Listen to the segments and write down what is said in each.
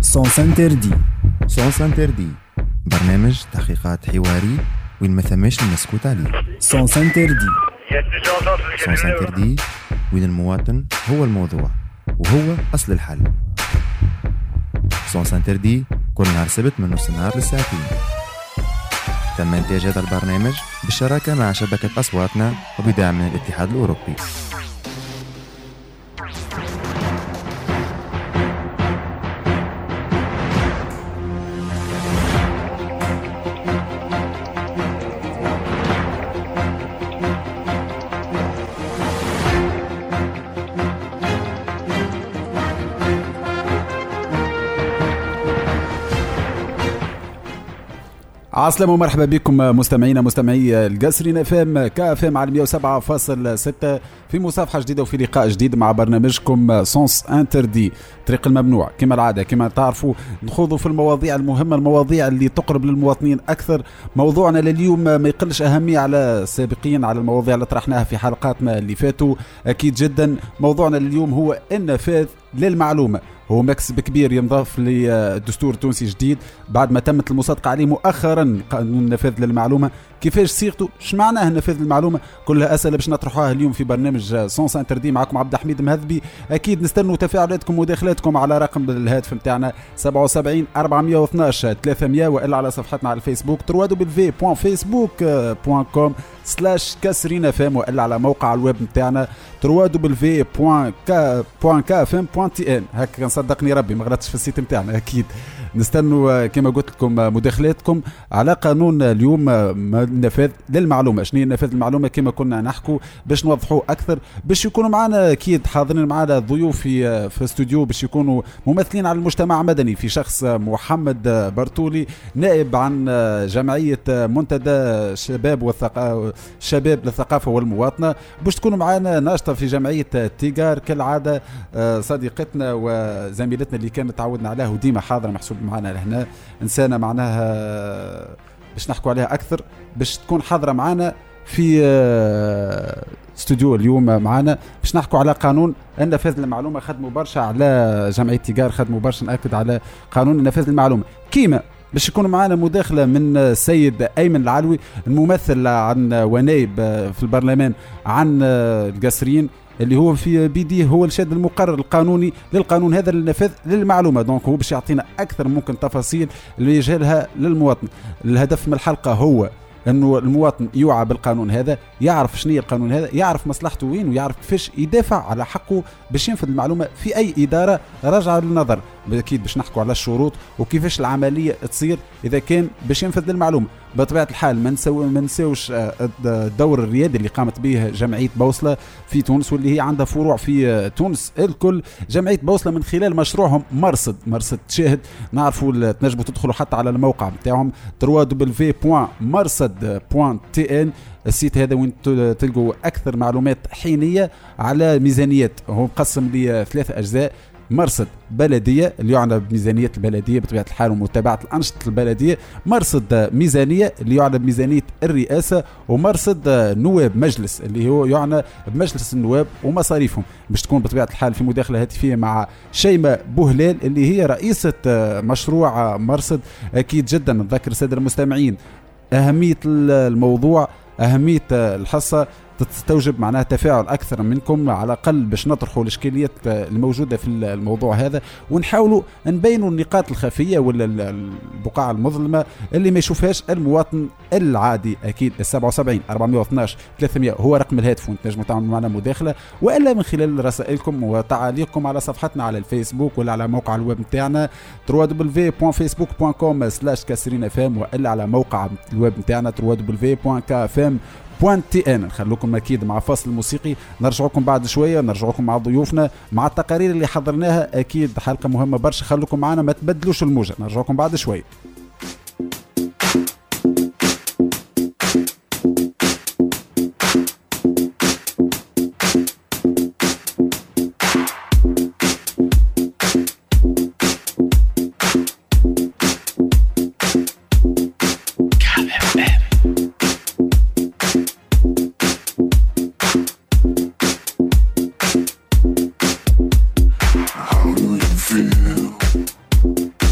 سونس انتردي. سونس انتردي برنامج تحقيقات حواري وين ما ثماش المسكوت عليه. سونس انتردي. سونس انتردي وين المواطن هو الموضوع وهو أصل الحل. سونس انتردي كل نهار سبت من نص النهار للساعتين. تم إنتاج هذا البرنامج بالشراكة مع شبكة أصواتنا وبدعم من الاتحاد الأوروبي. عسلامة ومرحبا بكم مستمعي القصرين FM كافم على 107.6 في مصافحة جديدة وفي لقاء جديد مع برنامجكم سونس انتردي، طريق الممنوع. كما العادة كما تعرفوا نخوضوا في المواضيع المهمة، المواضيع اللي تقرب للمواطنين أكثر. موضوعنا لليوم ما يقلش أهمية على السابقين، على المواضيع اللي طرحناها في حلقاتنا اللي فاتوا أكيد جدا. موضوعنا لليوم هو النفاذ للمعلومة، هو مكسب كبير ينضاف للدستور التونسي جديد بعد ما تمت المصادقة عليه مؤخرا. قانون النفاذ للمعلومة كيفاش صيغته، اش معناه النفاذ للمعلومة، كلها أسئلة باش نطرحوها اليوم في برنامج سونس انتردي. معكم عبد الحميد مهذبي. أكيد نستنوا تفاعلاتكم وداخلاتكم على رقم الهاتف نتاعنا 77 412 300 وإلا على صفحتنا على الفيسبوك www.facebook.com/كسرين.fm وإلا على موقع الويب نتاعنا www.kfm.tn. هكا نصدقني ربي ما غلطتش في السيت نتاعنا. أكيد نستنوا كما قلت لكم مداخلاتكم على قانون اليوم النفاذ للمعلومة. شنو هي النفاذ للمعلومة كما كنا نحكوا باش نوضحوه أكثر، باش يكونوا معنا أكيد حاضرين معنا ضيوف في استوديو باش يكونوا ممثلين على المجتمع المدني، في شخص محمد برتولي نائب عن جمعية منتدى الشباب للثقافة والمواطنة، باش تكونوا معنا ناشطة في جمعية تيجار كالعادة صديقتنا وزميلتنا اللي كانت تعودنا عليها وديما حاضرة محسوب معنا لهنا، إنسانة معناها باش نحكوا عليها أكثر، باش تكون حاضرة معنا في استوديو اليوم معنا باش نحكوا على قانون النفاذ للمعلومة. خدموا برشا على جمعية تيجار، خدموا برشا نأكد على قانون النفاذ للمعلومة. كيما باش يكون معنا مداخلة من السيد أيمن العلوي الممثل عن ونائب في البرلمان عن القصريين، اللي هو في بيديه هو الشاد المقرر القانوني للقانون هذا للنفاذ للمعلومة. دونك هو باش يعطينا أكثر ممكن تفاصيل اللي يجهلها للمواطن. الهدف من الحلقة هو أنه المواطن يوعى بالقانون هذا، يعرف شنو القانون هذا، يعرف مصلحته وين، ويعرف كيفاش يدافع على حقه باش ينفذ المعلومة في أي إدارة راجعة للنظر. أكيد باش نحكوا على الشروط وكيفاش العملية تصير إذا كان باش ينفذ للمعلومة. بطبيعة الحال ما نساوش الدور الريادي اللي قامت به جمعية بوصلة في تونس، واللي هي عندها فروع في تونس الكل. جمعية بوصلة من خلال مشروعهم مرصد تشاهد، نعرفوا تنجموا تدخلوا حتى على الموقع بتاعهم www.marsad.tn. السيت هذا وين تلقوا أكثر معلومات حينية على ميزانيات. هو مقسم ل3 أجزاء: مرصد بلدية اللي يعنى بميزانية البلدية بطبيعة الحال ومتابعة الأنشطة البلدية، مرصد ميزانية اللي يعنى بميزانية الرئاسة، ومرصد نواب مجلس اللي هو يعنى بمجلس النواب ومصاريفهم. باش تكون بطبيعة الحال في مداخلة هاتفية مع شيماء بوهلال اللي هي رئيسة مشروع مرصد. أكيد جدا نذكر السادة المستمعين أهمية الموضوع، أهمية الحصة تستوجب معناها تفاعل أكثر منكم على الأقل باش نطرحوا الإشكاليات الموجودة في الموضوع هذا، ونحاولوا نبينوا النقاط الخفية ولا البقاع المظلمة اللي ما يشوفهاش المواطن العادي. أكيد 77 412 300 هو رقم الهاتف، وانتجموا تعملوا معنا مداخلة وإلا من خلال رسائلكم وتعاليقكم على صفحتنا على الفيسبوك ولا على موقع الويب نتاعنا www.facebook.com/كسرين.fm وإلا على موقع الويب نتاعنا www.kfm.tn. نخلوكم أكيد مع فاصل موسيقي، نرجعوكم بعد شوية، نرجعوكم مع ضيوفنا مع التقارير اللي حضرناها. أكيد حلقة مهمة برشا، خلوكم معنا ما تبدلوش الموجة، نرجعوكم بعد شوية. How do you feel?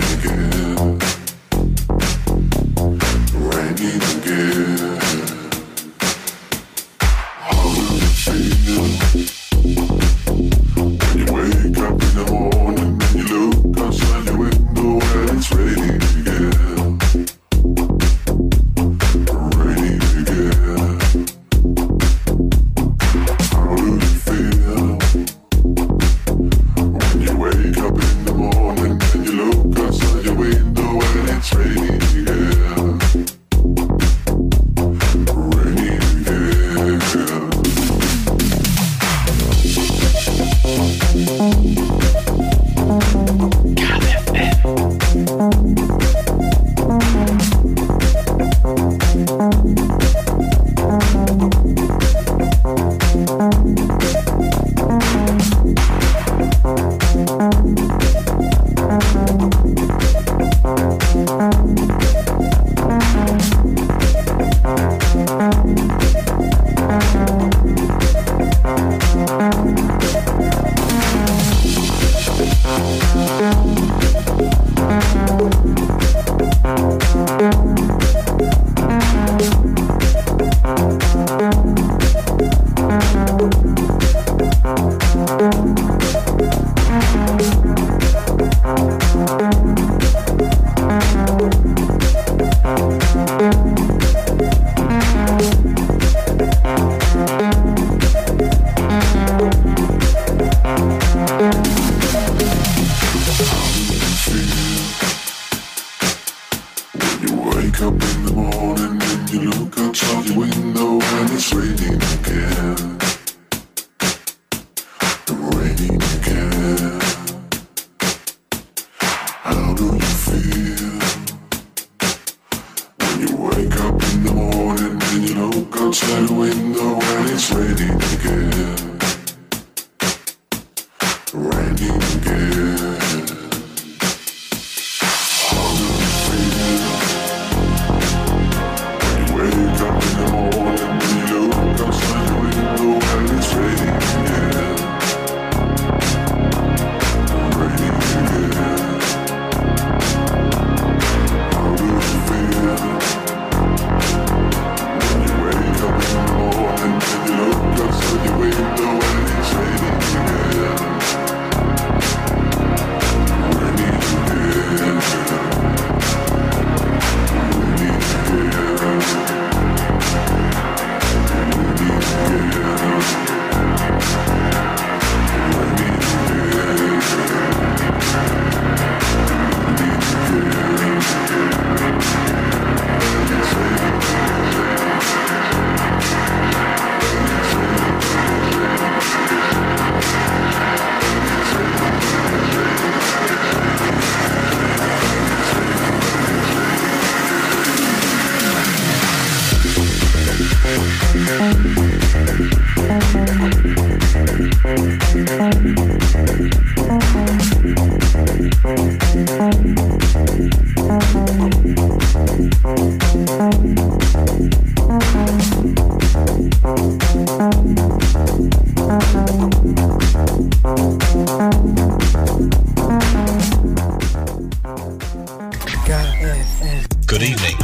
Good evening.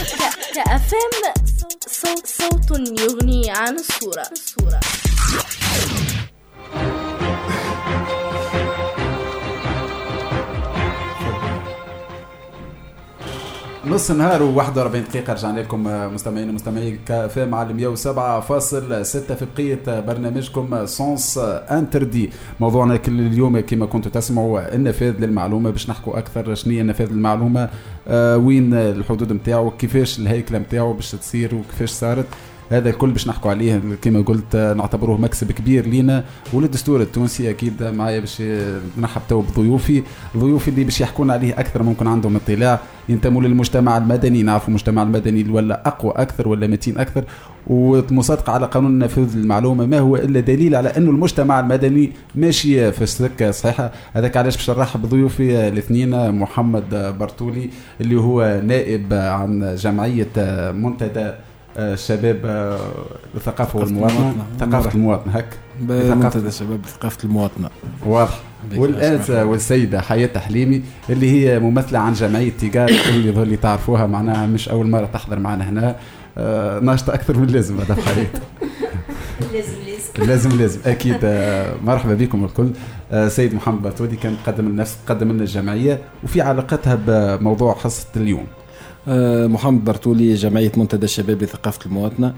كأفم صوت يغني عن الصورة. نص نهار و41 دقيقة رجعنا لكم مستمعين ومستمعي كافام على 107.6 في بقية برنامجكم سونس انتردي. موضوعنا كل اليوم كما كنتوا تسمعوا النفاذ للمعلومة، باش نحكوا أكثر شنية النفاذ للمعلومة، وين الحدود متاعه، كيفاش الهيكلة متاعه باش تصير وكيفاش صارت. هذا الكل باش نحكوا عليه كما قلت، نعتبروه مكسب كبير لينا وللدستور التونسي. اكيد معايا باش نرحب تو بضيوفي اللي باش يحكون عليه اكثر، ممكن عندهم اطلاع، ينتموا للمجتمع المدني، نعرفوا المجتمع المدني ولا اقوى اكثر ولا متين اكثر، ومصادقه على قانون نفوذ المعلومه ما هو الا دليل على انه المجتمع المدني ماشي في السكه الصحيحه. هذاك علاش باش نرحب بضيوفي الاثنين، محمد برتولي اللي هو نائب عن جمعيه منتدى الشباب الثقافة والمواطنة، ثقافة المواطن هك منتدى الشباب ثقافة المواطنة واضح. والآن والسيدة حياة حليمي اللي هي ممثلة عن جمعية تيجار اللي تعرفوها معناها مش أول مرة تحضر معنا هنا، ناشطة أكثر من لازم هذا حريت. لازم أكيد. مرحبا بكم الكل. سيد محمد باتودي كان قدم لنا الجمعية وفي علاقتها بموضوع حصة اليوم. محمد برتولي، جمعية منتدى الشباب لثقافة المواطنة،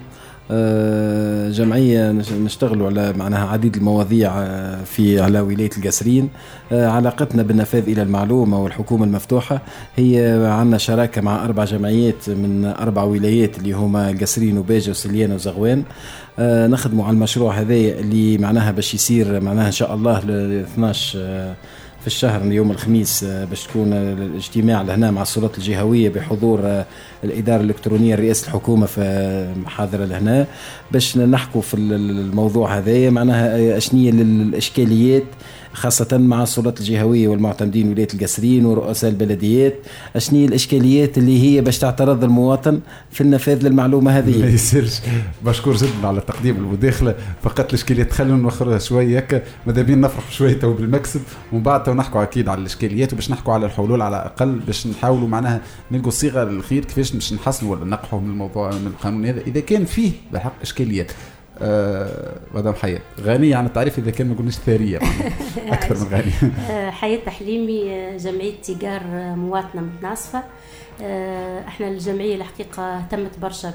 جمعية نشتغل على معناها عديد المواضيع على ولاية القصرين. علاقتنا بالنفاذ إلى المعلومة والحكومة المفتوحة هي عنا شراكة مع 4 جمعيات من 4 ولايات اللي هما القصرين وباجة وسليانة وزغوان. نخدموا على المشروع هذا اللي معناها باش يصير معناها إن شاء الله 12 في الشهر يوم الخميس باش تكون الاجتماع لهنا مع السلطات الجهوية بحضور الإدارة الإلكترونية رئاسة الحكومة في محاضرة لهنا باش نحكوا في الموضوع هذا معناها أشنية للإشكاليات خاصة مع السلطات الجهوية والمعتمدين ولاية القصرين ورؤساء البلديات. أشنية الإشكاليات اللي هي باش تعترض المواطن في النفاذ للمعلومة هذه. ما يصيرش. بشكر جدا على التقديم المداخلة. فقط الإشكاليات خلونا نوخرها شوية هكا ماذا بين نفرح شوية تو بالمكسب ومن بعد نحكوا أكيد على الإشكاليات وباش نحكوا على الحلول على الأقل باش نحاولوا معناها نلقوا صيغة للخير كيفاش باش نحسنوا ولا نقحوا من الموضوع من القانون هذا إذا كان فيه بحق إشكاليات. مدام حياة غنية عن التعريف إذا كان ما قلناش ثرية أكثر من غنية. حياة حليمي، جمعية تيجار مواطنة متناصفة. احنا الجمعية الحقيقة اهتمت برشا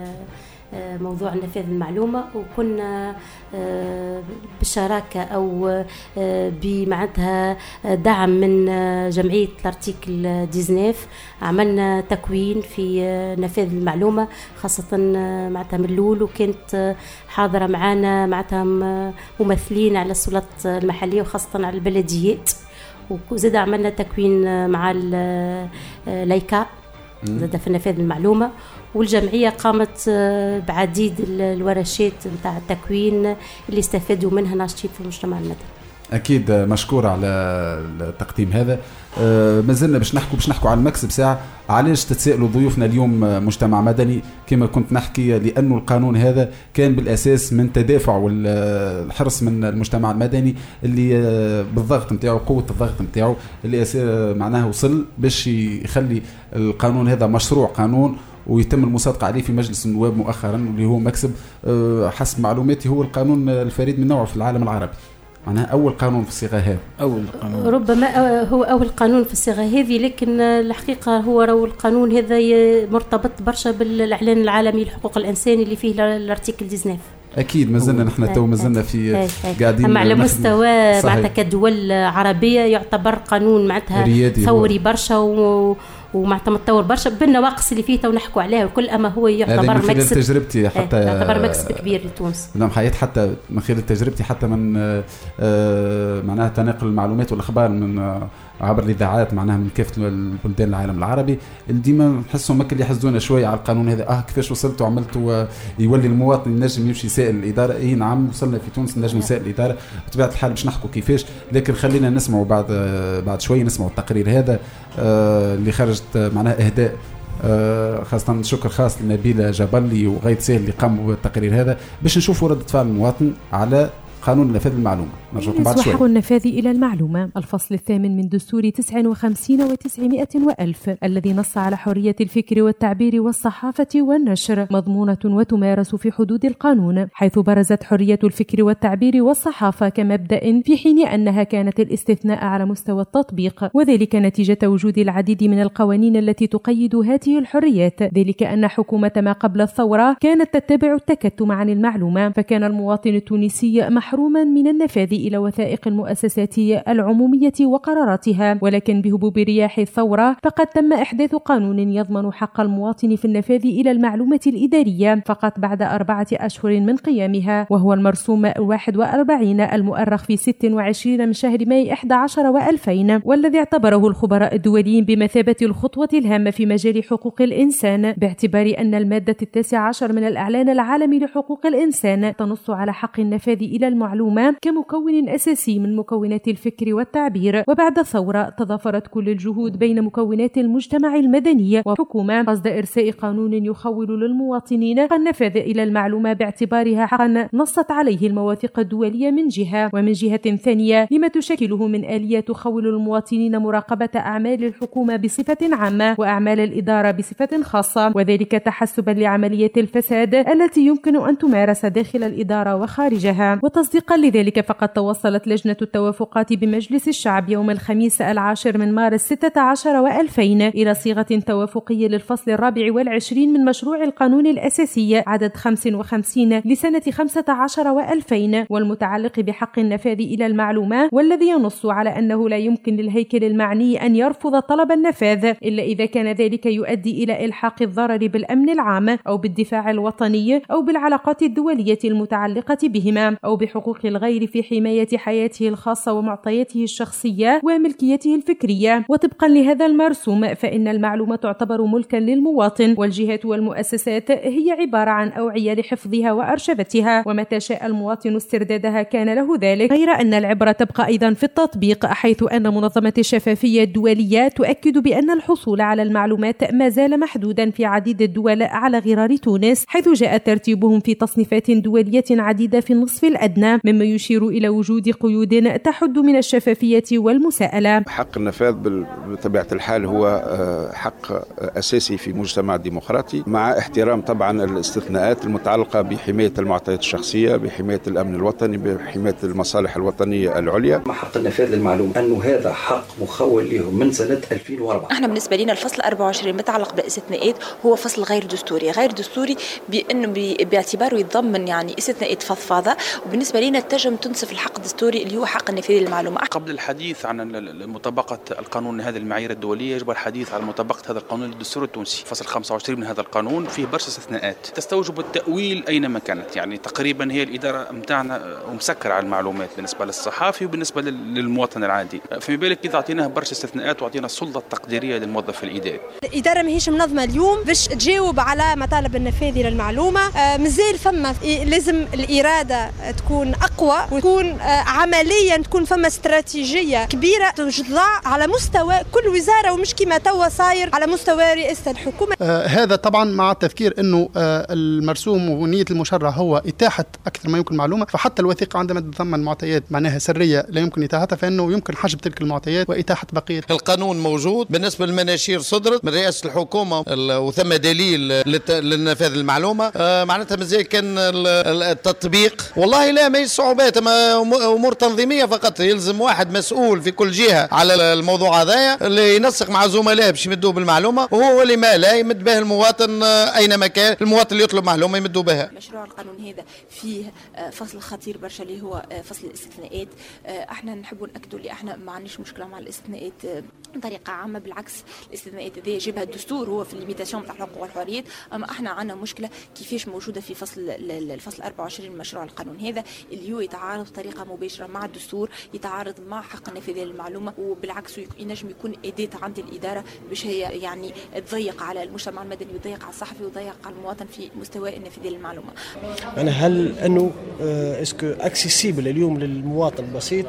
موضوع نفاذ المعلومة وكنا بالشراكة أو بمعناتها دعم من جمعية الارتيكل 19 عملنا تكوين في نفاذ المعلومة خاصة معناتها من الأول وكانت حاضرة معنا معناتها ممثلين على السلطات المحلية وخاصة على البلديات وزاد عملنا تكوين مع لايكا زاد في نفاذ المعلومة والجمعية قامت بعديد الورشات نتاع التكوين اللي استفادوا منها ناشطين في المجتمع المدني. أكيد مشكور على التقديم هذا. ما زلنا باش نحكوا على المكسب ساعة. علاش تتسائلوا ضيوفنا اليوم مجتمع مدني كما كنت نحكي لأنه القانون هذا كان بالأساس من تدافع والحرص من المجتمع المدني اللي بالضغط نتاعو قوة الضغط نتاعو اللي معناه وصل باش يخلي القانون هذا مشروع قانون ويتم المصادقة عليه في مجلس النواب مؤخرا اللي هو مكسب حسب معلوماتي هو القانون الفريد من نوعه في العالم العربي. معناها أول قانون في الصيغة هذه. أول قانون. ربما هو أول قانون في الصيغة هذه لكن الحقيقة هو القانون هذا مرتبط برشا بالإعلان العالمي لحقوق الإنسان اللي فيه الارتيكل 19. أكيد ما زلنا نحن تو ما زلنا في قاعدين على مستوى معناتها كدول عربية يعتبر قانون معناتها ثوري برشا ومعناتها متطور برشا بالنواقص اللي فيه تو نحكوا عليها وكل اما هو يعتبر مكسب تجربتي حتى يعتبر مكسب كبير لتونس. نعم حياة حتى من خلال تجربتي حتى من معناها تناقل المعلومات والاخبار من عبر الاذاعات معناها من كافه البلدان العالم العربي اللي ديما نحسهم هكا اللي يحسدونا شويه على القانون هذا كيفاش وصلتوا عملتوا يولي المواطن ينجم يمشي يسائل الاداره. اي نعم وصلنا في تونس نجم نسائل الاداره بطبيعه الحال باش نحكوا كيفاش لكن خلينا نسمعوا بعد شويه نسمعوا التقرير هذا اللي خرجت معناها اهداء خاصة شكر خاص لنبيلة جبلي وغيث سهل اللي قاموا بالتقرير هذا باش نشوفوا ردة فعل المواطن على قانون النفاذ المعلومة. نرجوكم بعد شوي. حق النفاذ إلى المعلومة الفصل 8 من دستور 59 و900 وألف الذي نص على حرية الفكر والتعبير والصحافة والنشر مضمونة وتمارس في حدود القانون حيث برزت حرية الفكر والتعبير والصحافة كمبدأ في حين أنها كانت الاستثناء على مستوى التطبيق وذلك نتيجة وجود العديد من القوانين التي تقيد هذه الحريات ذلك أن حكومة ما قبل الثورة كانت تتبع التكتم عن المعلومة فكان المواطن التونسي محروما من النفاذ إلى وثائق المؤسسات العمومية وقراراتها ولكن بهبوب رياح الثورة فقد تم إحداث قانون يضمن حق المواطن في النفاذ إلى المعلومة الإدارية فقط بعد 4 أشهر من قيامها وهو المرسوم 41 المؤرخ في 26 من شهر ماي 11 و2000 والذي اعتبره الخبراء الدوليين بمثابة الخطوة الهامة في مجال حقوق الإنسان باعتبار أن المادة 19 من الإعلان العالمي لحقوق الإنسان تنص على حق النفاذ إلى المعلومة كمكون أساسي من مكونات الفكر والتعبير. وبعد الثورة تضافرت كل الجهود بين مكونات المجتمع المدني والحكومة قصد إرساء قانون يخول للمواطنين النفاذ إلى المعلومة باعتبارها حقا نصت عليه المواثيق الدولية من جهة، ومن جهة ثانية لما تشكله من آلية تخول المواطنين مراقبة أعمال الحكومة بصفة عامة وأعمال الإدارة بصفة خاصة، وذلك تحسبا لعملية الفساد التي يمكن أن تمارس داخل الإدارة وخارجها. وتصديقا لذلك فقد توصلت لجنة التوافقات بمجلس الشعب يوم الخميس 10 من مارس 16 و2000 إلى صيغة توافقية للفصل 24 من مشروع القانون الأساسي عدد 55 لسنة 15 و2000 والمتعلق بحق النفاذ إلى المعلومة، والذي ينص على أنه لا يمكن للهيكل المعني أن يرفض طلب النفاذ إلا إذا كان ذلك يؤدي إلى إلحاق الضرر بالأمن العام أو بالدفاع الوطني أو بالعلاقات الدولية المتعلقة بهما أو بحقوق الغير في حماية حياته الخاصة ومعطياته الشخصية وملكيته الفكرية. وطبقا لهذا المرسوم فإن المعلومة تعتبر ملكا للمواطن، والجهات والمؤسسات هي عبارة عن أوعية لحفظها وأرشفتها، ومتى شاء المواطن استردادها كان له ذلك، غير أن العبرة تبقى أيضا في التطبيق، حيث أن منظمة الشفافية الدولية تؤكد بأن الحصول على المعلومات ما زال محدودا في عديد الدول على غرار تونس، حيث جاء ترتيبهم في تصنيفات دولية عديدة في النصف الأدنى، مما يشير إلى وجود قيود تحد من الشفافية والمساءلة. حق النفاذ بطبيعة الحال هو حق أساسي في مجتمع ديمقراطي، مع احترام طبعا الاستثناءات المتعلقة بحماية المعطيات الشخصية، بحماية الأمن الوطني، بحماية المصالح الوطنية العليا. مع حق النفاذ للمعلومة أنه هذا حق مخول له من سنة 2004. احنا بالنسبة لنا الفصل 24 متعلق بالاستثناءات هو فصل غير دستوري، غير دستوري بأنه باعتباره يتضمن يعني استثناءات فضفاضة، وبالنسبة لنا تنجم تنصف الحق الدستوري اللي هو حق النفاذ للمعلومة. قبل الحديث عن مطابقة القانون هذه المعايير الدولية يجب الحديث عن مطابقة هذا القانون للدستور التونسي. فصل 25 من هذا القانون فيه برشا استثناءات تستوجب التأويل أينما كانت، يعني تقريبا هي الإدارة متاعنا ومسكرة على المعلومات بالنسبة للصحافي وبالنسبة للمواطن العادي، فما بالك إذا أعطيناه برشا استثناءات وأعطينا السلطة التقديرية للموظف الإداري. الإدارة ماهيش منظمة اليوم باش تجاوب على مطالب النفاذ للمعلومة، مازال فما لازم الإرادة تكون أقوى وتكون عمليا، تكون فما استراتيجية كبيرة تضع على مستوى كل وزارة، ومش كما توا صاير على مستوى رئاسة الحكومة. هذا طبعا مع التذكير أنه المرسوم ونية المشرع هو إتاحة أكثر ما يمكن معلومة، فحتى الوثيقة عندما تتضمن معطيات معناها سرية لا يمكن إتاحتها، فإنه يمكن حجب تلك المعطيات وإتاحة بقية. القانون موجود بالنسبة للمناشير صدرت من رئاسة الحكومة وثم دليل للنفاذ المعلومة، معناتها مازال كان التطبيق والله لا ما صعوبات، أمور تنظيمية فقط. يلزم واحد مسؤول في كل جهة على الموضوع هذايا اللي ينسق مع زملائه باش يمدوه بالمعلومة، وهو اللي ما لا يمد به المواطن أينما كان، المواطن اللي يطلب معلومة يمدوا بها. مشروع القانون هذا فيه فصل خطير برشا اللي هو فصل الاستثناءات. احنا نحبوا نأكدوا اللي احنا ما عندناش مشكلة مع الاستثناءات بطريقة عامة، بالعكس الاستثناءات هذه يجيبها الدستور، هو في الليميتاسيون تاع الحقوق والحريات، اما احنا عندنا مشكلة كيفاش موجودة في الفصل 24 من مشروع القانون هذا اللي هو يتعارض بطريقة مباشرة مع الدستور، يتعارض مع حق النفاذ للمعلومة، وبالعكس ينجم يكون أداة عند الإدارة باش هي يعني تضيق على المجتمع المدني وتضيق على الصحفي وتضيق على المواطن في مستوى النفاذ للمعلومة. أنا هل أنه اسكو اكسيسيبل اليوم للمواطن البسيط،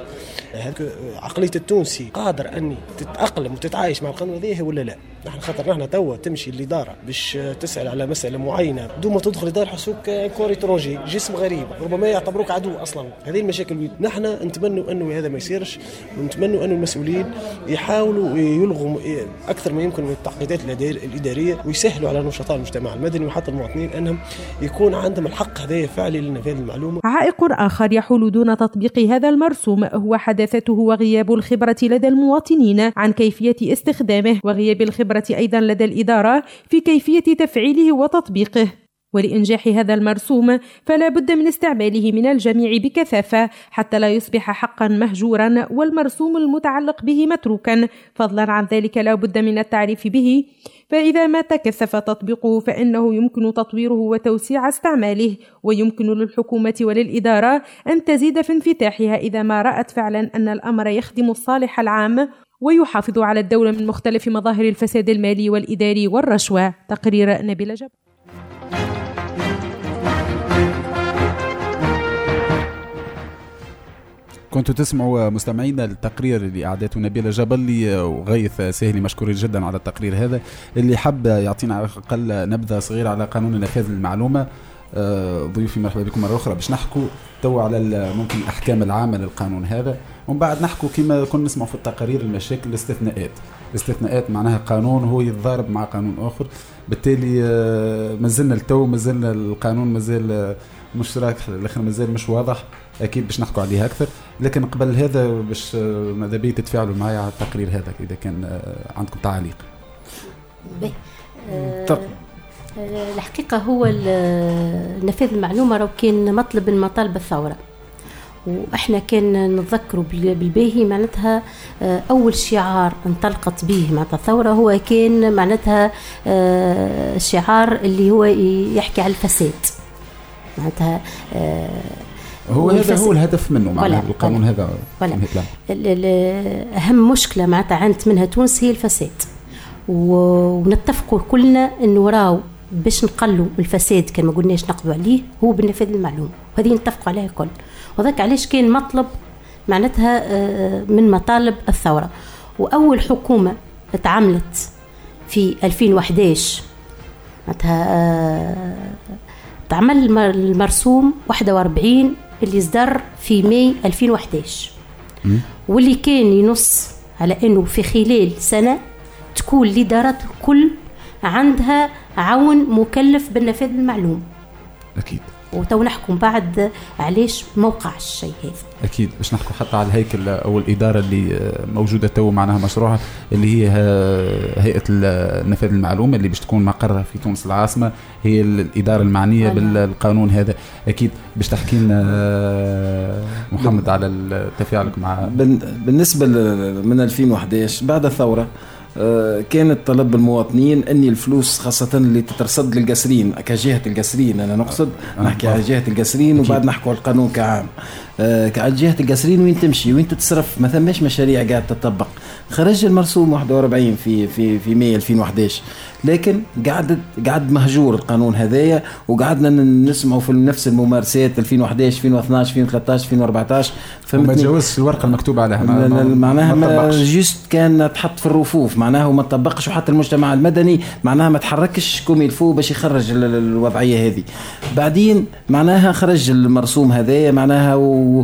عقلية التونسي قادر أن تتأقلم وتتعايش مع القانون هذه ولا لا؟ نحن خاطر نحن توا تمشي الإدارة باش تسأل على مسألة معينة بدون ما تدخل الإدارة يحسوك كوريترونجي، جسم غريب، ربما يعتبروك عدو أصلا. هذه المشاكل نحن نتمنوا أنه هذا ما يصيرش، ونتمنوا أنه المسؤولين يحاولوا يلغوا أكثر ما يمكن من التعقيدات الإدارية ويسهلوا على نشطاء المجتمع المدني وحتى المواطنين أنهم يكون عندهم الحق هذا فعلي لنفاذ المعلومة. عائق آخر يحول دون تطبيق هذا المرسوم هو حداثته وغياب الخبرة لدى المواطنين عن كيفية استخدامه، وغياب الخبرة أيضا لدى الإدارة في كيفية تفعيله وتطبيقه. ولإنجاح هذا المرسوم فلا بد من استعماله من الجميع بكثافة حتى لا يصبح حقا مهجورا والمرسوم المتعلق به متروكا. فضلا عن ذلك لا بد من التعريف به، فإذا ما تكثف تطبيقه فإنه يمكن تطويره وتوسيع استعماله، ويمكن للحكومة وللإدارة أن تزيد في انفتاحها إذا ما رأت فعلا أن الأمر يخدم الصالح العام ويحافظ على الدولة من مختلف مظاهر الفساد المالي والإداري والرشوة. تقرير نبيل جب. كنتوا تسمعوا مستمعينا التقرير اللي أعدته نبيلة جبلي وغيث سهلي، مشكورين جدا على التقرير هذا اللي حب يعطينا على الأقل نبذة صغيرة على قانون نفاذ المعلومة. ضيوفي مرحبا بكم مرة أخرى باش نحكوا تو على ممكن الأحكام العامة للقانون هذا، ومن بعد نحكوا كما كنا نسمع في التقارير المشاكل الاستثناءات معناها قانون هو يتضارب مع قانون آخر، بالتالي مازلنا القانون مازال مش راكح الاخر، مازال مش واضح، اكيد باش نحكوا عليها اكثر. لكن قبل هذا باش ماذا بي تتفاعلوا معايا على التقرير هذا اذا كان عندكم تعليق. الحقيقه هو نفاذ المعلومه لو كان مطلب من مطالب الثوره، واحنا كان نتذكروا بالباهي معناتها اول شعار انطلقت به معناتها الثوره هو كان معناتها شعار اللي هو يحكي على الفساد، معناتها هو هذا هو الهدف منه معناتها القانون هذا. اهم مشكله معناتها عانت منها تونس هي الفساد، ونتفقوا كلنا انه راو باش نقلوا الفساد كان ما قلناش نقضوا عليه هو بالنفاذ المعلومه، وهذه نتفقوا عليها الكل، وذاك علاش كان مطلب معناتها من مطالب الثوره. واول حكومه تعاملت في 2011 معناتها تعمل المرسوم 41 اللي صدر في ماي 2011 واللي كان ينص على انه في خلال سنه تكون الادارات الكل عندها عون مكلف بالنفاذ المعلوم. اكيد. وتو نحكم بعد علاش ما وقعش الشيء هذا. اكيد باش نحكوا حتى على الهيكل او الاداره اللي موجوده تو معناها مشروعها اللي هي هيئه النفاذ المعلومه اللي باش تكون مقرها في تونس العاصمه، هي الاداره المعنيه بالقانون هذا. اكيد باش تحكي لنا محمد على تفاعلك مع بالنسبه من 2011 بعد الثوره. كانت طلب المواطنين أني الفلوس خاصة اللي تترصد للقسرين كجهة القسرين، أنا نقصد نحكي على جهة القسرين وبعد نحكوا على القانون كعام. على جهة القسرين وين تمشي وين تتصرف، ما ثماش مشاريع قاعد تطبق. خرج المرسوم 41 في ماي 2011، لكن قعد مهجور القانون هذايا، وقعدنا نسمعوا في نفس الممارسات 2011 2012 2013 2014. فما تجاوزش الورقه المكتوبه عليها معناها جيست كان تحط في الرفوف معناها وما تطبقش، وحتى المجتمع المدني معناها ما تحركش كوم يلفو باش يخرج الوضعيه هذه. بعدين معناها خرج المرسوم هذايا معناها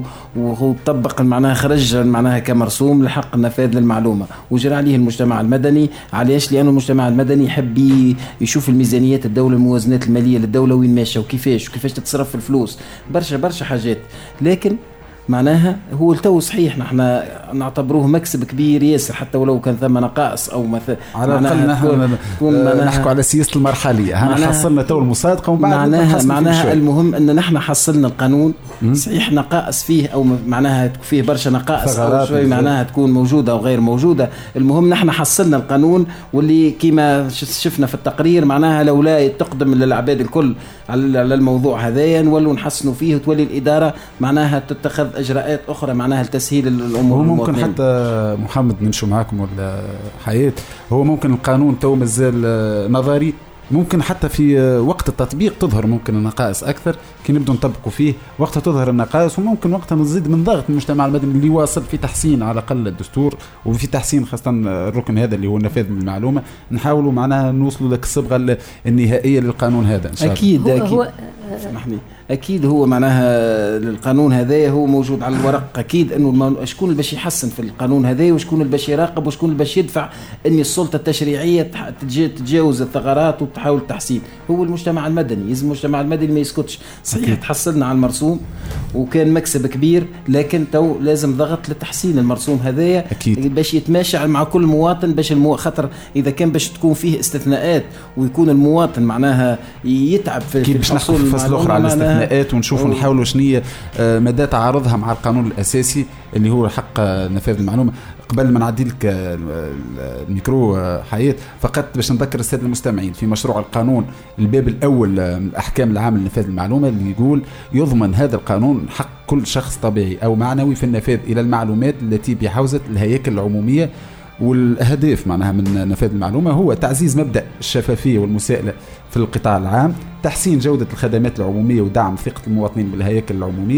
وطبق معناها خرج معناها كمرسوم لحق النفاذ للمعلومه، وجرى عليه المجتمع المدني. علاش؟ لانه المجتمع المدني يحب يشوف الميزانيات الدوله، الموازنات الماليه للدوله وين ماشيه وكيفاش تتصرف الفلوس، برشا حاجات. لكن معناها هو التو صحيح نحن نعتبروه مكسب كبير ياسر، حتى ولو كان ثم نقائص او مثلا على الاقل نحكوا على سياسه المرحليه. هنا حصلنا تو المصادقه وبعد معناها المهم ان نحن حصلنا القانون صحيح نقائص فيه او معناها فيه برشا نقائص او شوي معناها تكون موجوده او غير موجوده. المهم نحن حصلنا القانون، واللي كما شفنا في التقرير معناها لولا تقدم للعباد الكل على الموضوع هذايا نولوا نحسنوا فيه، وتولي الاداره معناها تتخذ اجراءات اخرى معناها لتسهيل الامور. ممكن حتى محمد نمشوا معاكم ولا حياة، هو ممكن القانون تو مازال نظري، ممكن حتى في وقت التطبيق تظهر ممكن النقائص أكثر كي نبدو نطبقوا فيه، وقتها تظهر النقائص، وممكن وقتها نزيد من ضغط المجتمع المدني اللي واصل في تحسين على الأقل الدستور، وفي تحسين خاصة الركن هذا اللي هو النفاذ المعلومة، نحاولوا معناها نوصلوا لك الصبغة النهائية للقانون هذا إن شاء الله. أكيد هو معناها القانون هذا هو موجود على الورق. أكيد أنه شكون اللي باش يحسن في القانون هذا، وشكون اللي باش يراقب، وشكون اللي باش يدفع أن السلطة التشريعية تتجاوز الثغرات وتحاول التحسين، هو المجتمع المدني. يلزم المجتمع المدني ما يسكتش. صحيح تحصلنا على المرسوم وكان مكسب كبير، لكن تو لازم ضغط لتحسين المرسوم هذايا باش يتماشى مع كل مواطن، باش خطر إذا كان باش تكون فيه استثناءات ويكون المواطن معناها يتعب في الحصول الأخرى على الاستثناءات، ونشوفوا نحاولوا شنية مدى تعارضها مع القانون الأساسي اللي هو حق نفاذ المعلومة. قبل ما نعدي لك الميكرو حياة، فقط باش نذكر السادة المستمعين في مشروع القانون الباب الأول من الأحكام العامة لنفاذ المعلومة اللي يقول يضمن هذا القانون حق كل شخص طبيعي أو معنوي في النفاذ إلى المعلومات التي بحوزة الهياكل العمومية. والأهداف معناها من نفاذ المعلومة هو تعزيز مبدأ الشفافية والمساءلة في القطاع العام، تحسين جودة الخدمات العمومية ودعم ثقة المواطنين بالهياكل العمومية،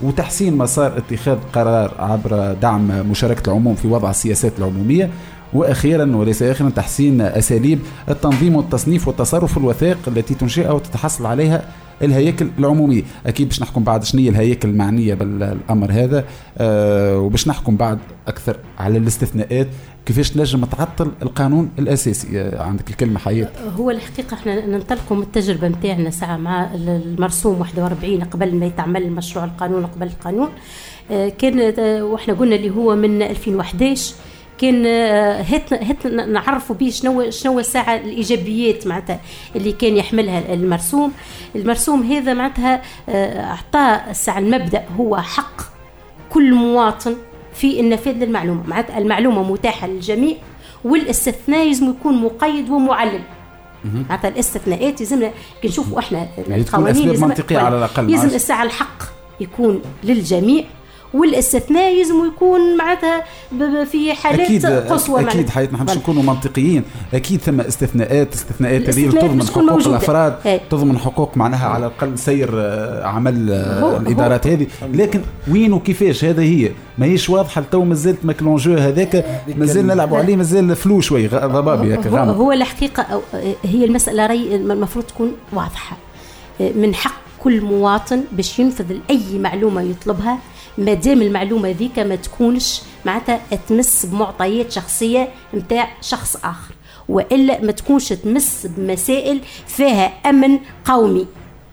وتحسين مسار اتخاذ قرار عبر دعم مشاركة العموم في وضع السياسات العمومية. واخيرا وليس اخيرا تحسين اساليب التنظيم والتصنيف والتصرف الوثائق التي تنشئها وتتحصل عليها الهياكل العموميه. اكيد باش نحكم بعد شنو هي الهياكل المعنيه بالامر هذا، وباش نحكم بعد اكثر على الاستثناءات كيفاش نجم تعطل القانون الاساسي. عندك الكلمه حياة. هو الحقيقه احنا ننطلقوا من التجربه نتاعنا ساعه مع المرسوم 41 قبل ما يتعمل المشروع القانون قبل القانون، كان واحنا قلنا اللي هو من 2011 كان هت نعرفوا بيه شنو الساعه الايجابيات معناتها اللي كان يحملها المرسوم هذا معناتها اعطى الساعه المبدا هو حق كل مواطن في النفاذ للمعلومه، معناتها المعلومه متاحه للجميع والاستثناء لازم يكون مقيد ومعلل. معناتها الاستثناءات لازمنا كي نشوفوا احنا القوانين لازم منطقيه على الاقل، لازم الساعه الحق يكون للجميع والاستثناء لازم يكون معناتها في حالات قصوى. اكيد حياتنا نحبش نكونوا منطقيين، اكيد ثم استثناءات اللي تضمن حقوق الافراد، تضمن حقوق معناها على الاقل سير عمل الادارات هذه، لكن وين وكيفاش هذا هي ماهيش واضحه لتو. مازالت ماكلونجو هذاك مازال نلعبوا عليه، مازال فلو شوي ضبابي هكا. هو الحقيقه هي المساله المفروض تكون واضحه. من حق كل مواطن باش ينفذ اي معلومه يطلبها ما دام المعلومه ذيك ما تكونش معناتها تمس بمعطيات شخصيه نتاع شخص اخر، والا ما تكونش تمس بمسائل فيها امن قومي.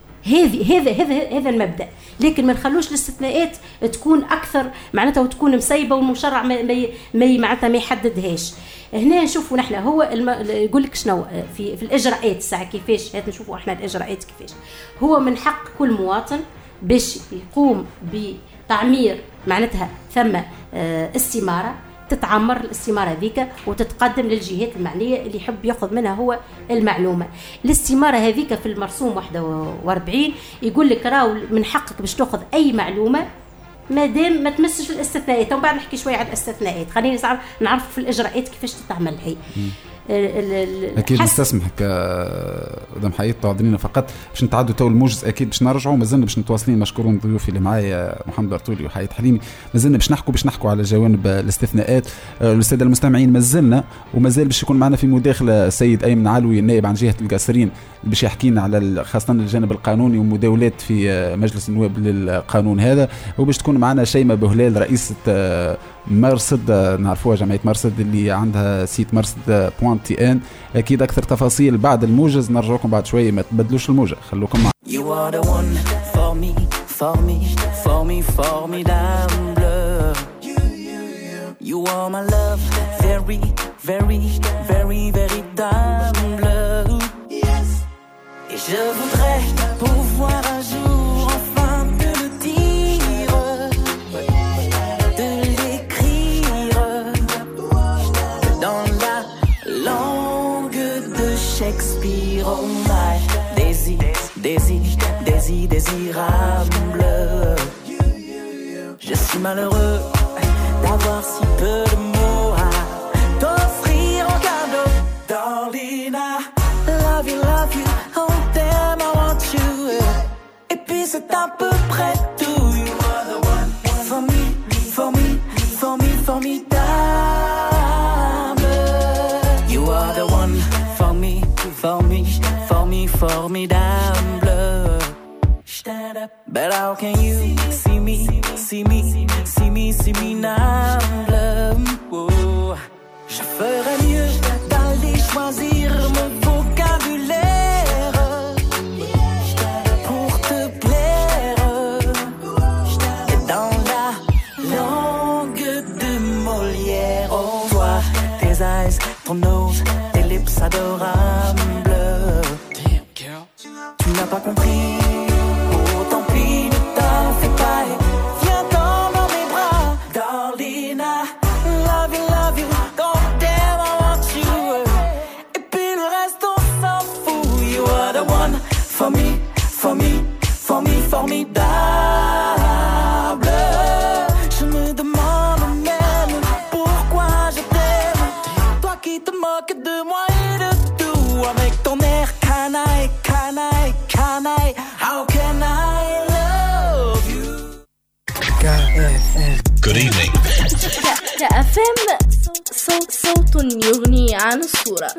هذا المبدا. لكن ما نخلوش الاستثناءات تكون اكثر معناتها وتكون مسيبه والمشرع ما معناتها ما يحددهاش. هنا نشوفوا نحن هو يقول لك شنو في الاجراءات الساعه كيفاش هات نشوفوا احنا الاجراءات كيفاش. هو من حق كل مواطن باش يقوم بتعمير معناتها ثم استماره، تتعمر الاستماره ذيك وتتقدم للجهات المعنيه اللي يحب ياخذ منها هو المعلومه. الاستماره هذيك في المرسوم 41 يقول لك راهو من حقك باش تاخذ اي معلومه ما دام ما تمسش الاستثناءات. وبعد نحكي شويه على الاستثناءات، خلينا نعرف في الاجراءات كيفاش تتعمل هي. اكيد نستسمحك قدام حياة تعذرينا فقط باش نتعدوا تو الموجز. اكيد باش نرجعوا مازلنا باش نتواصلين. مشكورون ضيوفي اللي معايا محمد برتولي وحياة حليمي. مازلنا باش نحكوا على جوانب الاستثناءات. الساده المستمعين مازلنا ومازال باش يكون معنا في مداخله السيد ايمن علوي النائب عن جهه القصرين باش يحكينا على خاصه الجانب القانوني ومداولات في مجلس النواب للقانون هذا. وباش تكون معنا شيماء بهلال رئيسه مرصد، نعرفوها جمعيه مرصد اللي عندها سيت مرصد .tn. اكيد اكثر تفاصيل بعد الموجز. نرجعكم بعد شويه، ما تبدلوش الموجه، خلوكم معنا. You are the one for me, for me, for me, formidable. You are my love, very, very, very, véritable. Et je voudrais pouvoir un jour enfin te le dire, te l'écrire dans la langue de Shakespeare. Oh my désirable. Je suis malheureux d'avoir si peu de mots à t'offrir en cadeau. Darling, I love you, oh damn I want you. Et puis c'est à peu près tout. You are the one for me, for me, for me, formidable. You are the one for me, for me, for me, formidable. But how can you see me, see me, see me, see me humble? Oh. Je ferais mieux d'aller choisir mon vocabulaire pour te plaire. Et dans la langue de Molière, oh toi, tes eyes, ton nose, tes lips adorables. Tu n'as pas compris. For me, for me, for me, formidable. Je me demande même pourquoi je t'aime. Toi qui te moques de moi et de tout, avec ton air canaille, canaille, canaille. How can I love you? Good evening. كأفم صوت يغني عن الصورة.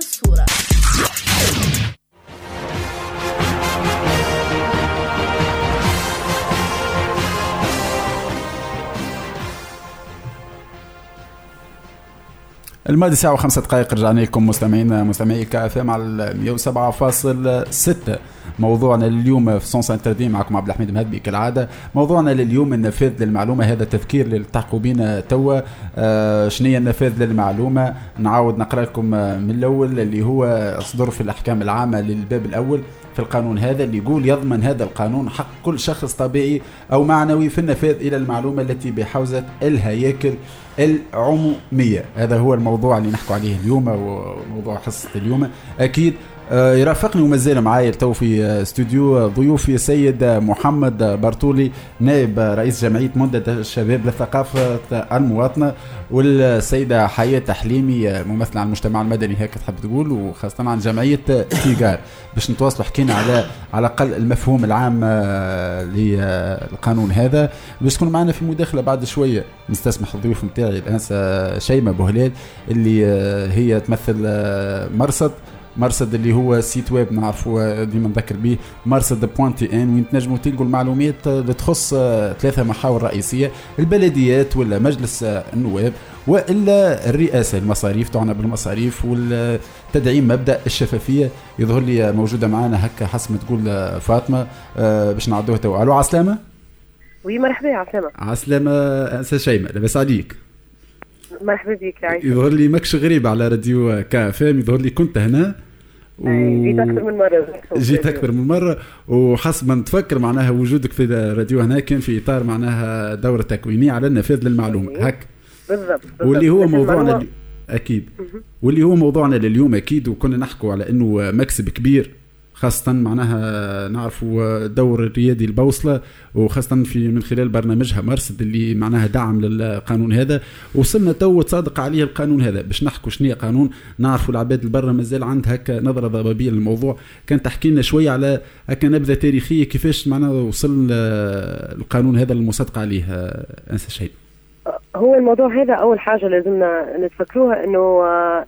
الماضي ساعة و5 دقائق رجعنا لكم مستمعي كافم على 107.6. موضوعنا لليوم في سونس انتردي معكم عبد الحميد مهدبي كالعادة. موضوعنا لليوم النفاذ للمعلومة. هذا تذكير للتحقوا بينا توا شنية النفاذ للمعلومة. نعاود نقرأ لكم من الأول اللي هو صدر في الأحكام العامة للباب الأول في القانون هذا اللي يقول يضمن هذا القانون حق كل شخص طبيعي أو معنوي في النفاذ إلى المعلومة التي بحوزة الهياكل العمومية. هذا هو الموضوع اللي نحكوا عليه اليوم وموضوع حصة اليوم. أكيد يرافقني ومازال معايا تو في استوديو ضيوفي السيد محمد برتولي نائب رئيس جمعية منتدى الشباب للثقافة المواطنة، والسيدة حياة حليمي ممثلة عن المجتمع المدني هيك تحب تقول، وخاصة عن جمعية تيجار، باش نتواصلوا حكينا على الأقل المفهوم العام للقانون هذا. باش تكون معنا في مداخلة بعد شوية نستسمح الضيوف نتاعي الأنسة شيماء بوهلال اللي هي تمثل مرصد اللي هو سيت ويب نعرفوا ديما نذكر به مرصد.ان، وين تنجموا تلقوا المعلومات اللي تخص 3 محاور رئيسية: البلديات ولا مجلس النواب وإلا الرئاسة، المصاريف تعنى بالمصاريف والتدعيم مبدأ الشفافية. يظهر لي موجودة معنا هكا حسب ما تقول فاطمة باش نعدوها تو. ألو عسلامة. وي مرحبا يا عسلامة. عسلامة أنسة شيماء، لاباس عليك؟ مرحبا بك عايشة. يظهر لي ماكش غريب على راديو كافام، يظهر لي كنت هنا جيت أكثر من مرة وحسب ما نتفكر معناها وجودك في الراديو هنا كان في إطار معناها دورة تكوينية على النفاذ للمعلومة هك بالضبط. واللي هو موضوعنا أكيد واللي هو موضوعنا لليوم أكيد. وكنا نحكوا على إنه مكسب كبير خاصة معناها نعرفوا دور الريادي البوصلة، وخاصة في من خلال برنامجها مرصد اللي معناها دعم للقانون هذا. وصلنا تو تصادق عليه القانون هذا باش نحكوا شنو قانون. نعرفوا العباد البرة مازال عندها هكا نظرة ضبابية للموضوع. كان تحكي لنا شوية على هكا نبذة تاريخية كيفاش معناها وصل القانون هذا المصادق عليه أنسة شيء. هو الموضوع هذا أول حاجة لازمنا نتفكروها إنه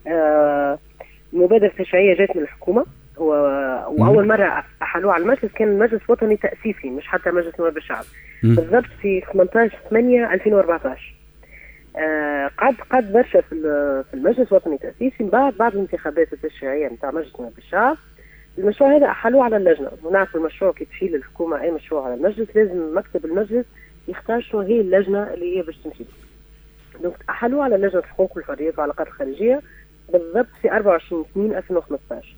المبادرة التشريعية جات من الحكومة، وأول مرة أحلوه على المجلس كان مجلس وطني تأسيسي مش حتى مجلس نواب الشعب، بالضبط في 18/8/2014. قعد برشا في المجلس الوطني التأسيسي. بعد الانتخابات التشريعية نتاع مجلس نواب الشعب المشروع هذا أحلوه على اللجنة. ونعرف المشروع كي تشيل للحكومة أي مشروع على المجلس لازم مكتب المجلس يختار شنو هي اللجنة اللي هي باش تمشي. دونك أحلوه على لجنة الحقوق والحريات والعلاقات الخارجية بالضبط في 24/2/2015.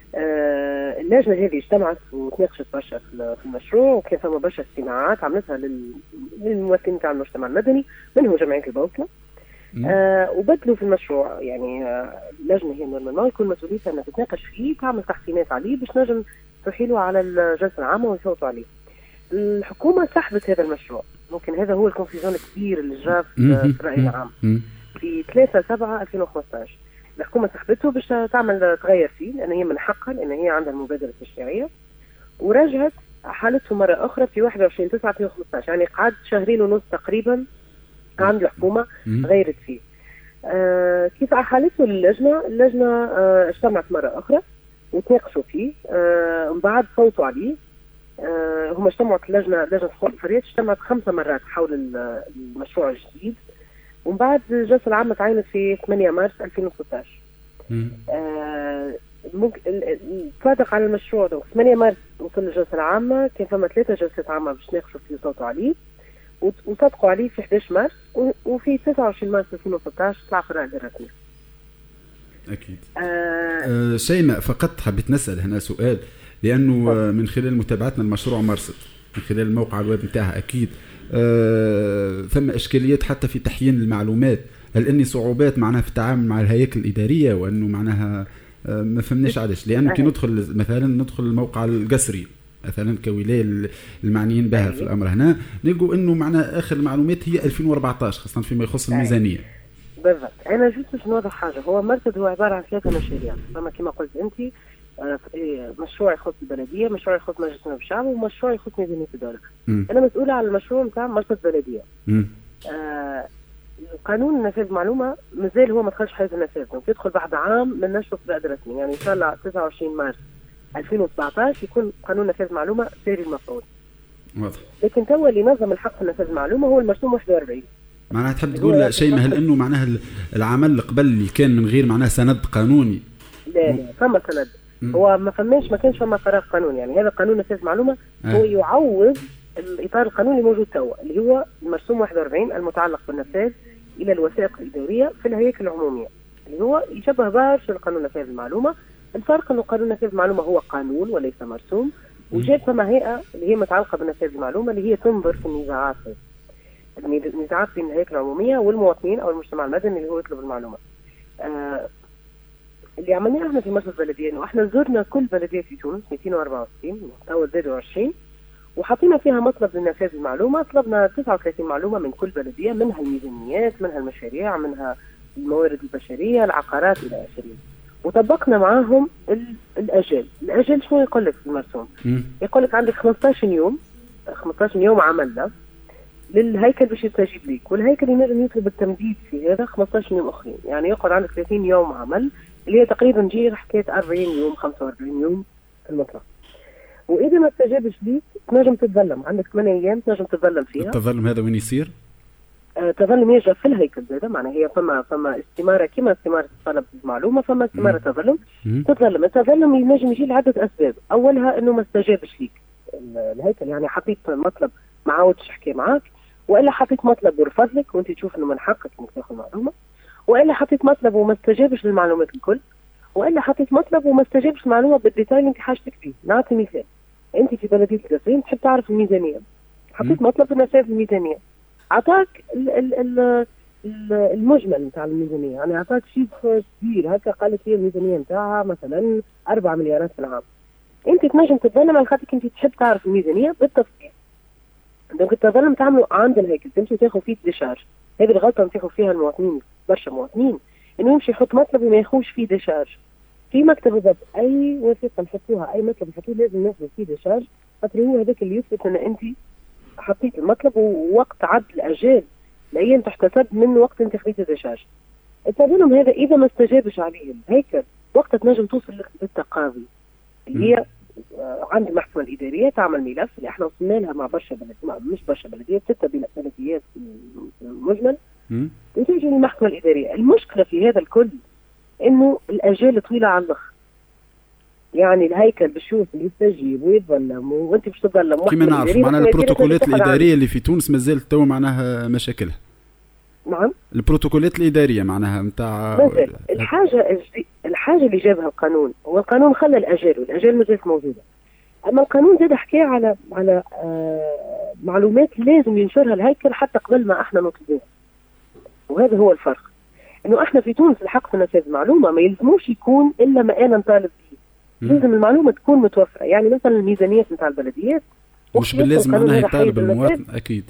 اللجنة هذه اجتمعت وتناقشت برشا في المشروع، وكان فما برشا استماعات عملتها للممثلين تاع المجتمع المدني منهم جمعية البوصلة. وبدلوا في المشروع. يعني اللجنة هي نورمالمون يكون مسؤوليتها انها تتناقش فيه تعمل تحسينات عليه باش نجم تحيله على الجلسة العامة ويصوتوا عليه. الحكومة سحبت هذا المشروع. ممكن هذا هو الكونفيزيون الكبير اللي جاء في الرأي العام في 3/7/2015. الحكومة سحبته باش تعمل تغير فيه لأن هي من حقها، لأن هي عندها المبادرة التشريعية، ورجعت حالته مرة أخرى في 21/9/2015. يعني قعد 2.5 شهر تقريبا عند الحكومة غيرت فيه. كيف حالته اللجنة اجتمعت مرة أخرى وتناقشوا فيه. من بعد صوتوا عليه. هم اجتمعوا لجنة حقوق الحريات اجتمعت 5 مرات حول المشروع الجديد. ومن بعد الجلسة العامة تعينت في 8 مارس 2016. ممكن تصادق على المشروع ده 8 مارس وصل الجلسة العامة. كان فما 3 جلسات عامة باش ناقشوا فيه وصوتوا عليه وصدقوا عليه في 11 مارس وفي 29 مارس 2016 طلع في الرأي الرسمي. أكيد. شيماء فقط حبيت نسأل هنا سؤال، لأنه من خلال متابعتنا المشروع مرصد من خلال الموقع الويب نتاعها أكيد ثم إشكاليات حتى في تحيين المعلومات. هل أني صعوبات معناها في التعامل مع الهياكل الإدارية وأنه معناها ما فهمناش علاش؟ لأنه كي ندخل الموقع القصري مثلا كولاية المعنيين بها في الأمر هنا نلقوا أنه معناها آخر المعلومات هي 2014 خاصة فيما يخص الميزانية. بالضبط. أنا جيت باش نوضح حاجة. هو مرصد هو عبارة عن 3 مشاريع. فما كما قلت أنت مشروع يخص البلديه، مشروع يخص مجلس نواب الشعب، ومشروع يخص ميزانيه الدوله. انا مسؤوله على المشروع نتاع مركز بلديه. القانون النفاذ المعلومه مازال هو ما دخلش حيز النفاذ، يدخل بعد عام من نشره بعد رسمي، يعني ان شاء الله 29 مارس 2017 يكون قانون نفاذ معلومه ساري المفروض. واضح. لكن توا اللي نظم الحق في نفاذ المعلومه هو المرسوم 41. معناها تحب تقول شيء مهل انه معناها العمل اللي قبل اللي كان من غير معناها سند قانوني؟ لا فما سند. هو ما كانش فما قرار قانوني، يعني هذا قانون نفاذ معلومه هو يعوض الاطار القانوني الموجود توا اللي هو المرسوم 41 المتعلق بالنفاذ الى الوثائق الاداريه في الهياكل العموميه، اللي هو يشبه برشا القانون نفاذ المعلومه. الفرق انه قانون نفاذ المعلومه هو قانون وليس مرسوم، وجات فما هيئه اللي هي متعلقه بنفاذ المعلومه اللي هي تنظر في النزاعات بين الهياكل العموميه والمواطنين او المجتمع المدني اللي هو يطلب المعلومه. اللي عملناه احنا في مركز بلديه انه احنا زرنا كل بلديه في تونس 264 تو زادوا 20 وحطينا فيها مطلب لنفاذ المعلومه. طلبنا 39 معلومه من كل بلديه، منها الميزانيات، منها المشاريع، منها الموارد البشريه، العقارات الى اخره. وطبقنا معاهم الاجال شنو يقول لك في المرسوم؟ يقول لك عندك 15 يوم عمل للهيكل باش يستجيب ليك، والهيكل ينجم يطلب التمديد في هذا 15 يوم اخرين، يعني يقعد عندك 30 يوم عمل اللي هي تقريبا جي حكايه 40 يوم 45 يوم في المطلق. واذا ما استجابش ليك تنجم تتظلم، عندك 8 ايام تنجم تتظلم فيها. التظلم هذا وين يصير؟ تظلم يرجع في الهيكل زاده، معناها هي فما استماره كما استماره طلب المعلومه، فما استماره تظلم. تتظلم. التظلم ينجم يجي لعده اسباب، اولها انه ما استجابش ليك الهيكل، يعني حطيت مطلب ما عاودش يحكي معاك، والا حطيت مطلب ورفض لك وانت تشوف انه من حقك انك تاخذ معلومه، والا حطيت مطلب وما استجابش للمعلومات الكل، والا حطيت مطلب وما استجابش المعلومه بالديتاي اللي انت حاجتك فيه. نعطي مثال، انت في بلديه القصرين تحب تعرف الميزانيه، حطيت مطلب بنفاذ الميزانيه، عطاك المجمل نتاع الميزانيه، يعني عطاك شيء كبير هكا، قال لك هي الميزانيه نتاعها مثلا 4 مليارات في العام. انت تنجم تتظلم على خاطرك انت تحب تعرف الميزانيه بالتفصيل. دونك التظلم تعمله عند الهيكل، تمشي تاخذ فيه ديشارج. هذه الغلطه نتاخذ فيها المواطنين، برشا مواطنين انه يمشي يحط مطلب وما ياخذش فيه ديشارج. في مكتب الضبط اي وثيقه نحطوها، اي مطلب نحطوه لازم ناخذ فيه ديشارج، خاطر هو هذاك اللي يثبت ان انت حطيت المطلب ووقت عد الاجال العين تحتسب من وقت انت خذيت الديشارج. التظلم هذا اذا ما استجابش عليه الهيكل وقتها تنجم توصل للتقاضي اللي هي عند المحكمه الاداريه، تعمل ملف اللي احنا وصلنا لها مع برشا مش برشا بلديات، 6 بلديات مجمل، وتيجي للمحكمه الاداريه. المشكله في هذا الكل انه الاجال طويله على الاخر، يعني الهيكل بشوف اللي يستجيب ويتظلم وانت باش تتظلم. كما نعرف معناها البروتوكولات الاداريه اللي في تونس مازالت تو معناها مشاكلها. نعم، البروتوكولات الاداريه معناها نتاع الحاجه اللي جابها القانون، هو القانون خلى الاجال والاجال مازالت موجوده، اما القانون زاد حكى على معلومات لازم ينشرها الهيكل حتى قبل ما احنا نطلبوها. وهذا هو الفرق، انه احنا في تونس الحق في نفاذ المعلومه ما يلزموش يكون الا ما انا نطالب به، لازم المعلومه تكون متوفره. يعني مثلا الميزانيات نتاع البلديات مش باللازم معناها يطالب المواطن اكيد.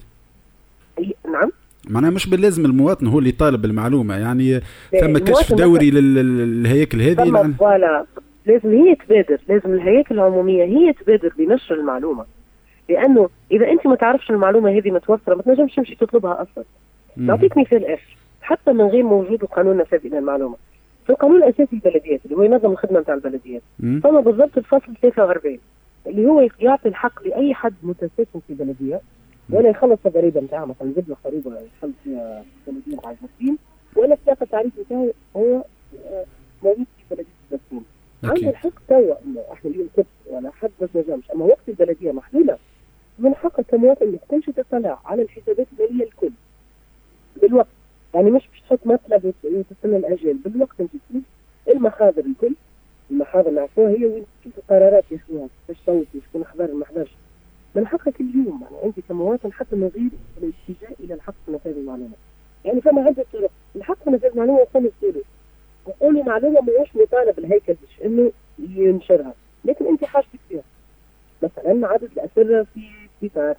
نعم، معناها مش باللازم المواطن هو اللي يطالب بالمعلومه، يعني ثم كشف دوري للهياكل هذه فوالا لازم هي تبادر، لازم الهياكل العموميه هي تبادر بنشر المعلومه، لانه اذا انت ما تعرفش المعلومه هذه متوفره ما تنجمش تمشي تطلبها اصلا. نعطيك مثال اخر حتى من غير موجود القانون نفاذ الى المعلومه. في القانون الاساسي للبلديات اللي هو ينظم الخدمه نتاع البلديات، فما بالضبط الفصل 43 اللي هو يعطي الحق لاي حد متساكن في بلديه ولا يخلص الضريبه نتاعه، مثلا يجيب له ضريبه ولا يخلص فيها بلديه نتاع المسكين، ولا سياق التعريف نتاعه هو موجود في بلديه المسكين. عنده الحق توا انه احنا اليوم كبس ولا حد ما نجمش، اما وقت البلديه محلوله من حقك كمواطن انك تمشي تطلع على الحسابات الماليه الكل بالوقت، يعني مش تحط مطلب وتستنى الاجال، بالوقت انت تشوف المخاضر الكل، المخاضر نعرفوها هي وين كيف القرارات ياخذوها، كيفاش تصوت وشكون حضر وما حضرش. من حقك اليوم يعني انت كمواطن حتى من غير الاتجاه الى الحق في نفاذ المعلومه. يعني فما عده طرق، الحق في نفاذ المعلومه يقوم بسهوله، وقولي معلومه ماهوش مطالب الهيكل باش انه ينشرها، لكن انت حاجتك فيها. مثلا عدد الاسره في قطار،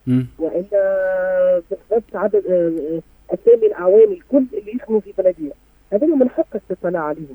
والا بالضبط عدد اسامي الاعوان الكل اللي يخدموا في بلديه، هذول من حقك تطلع عليهم.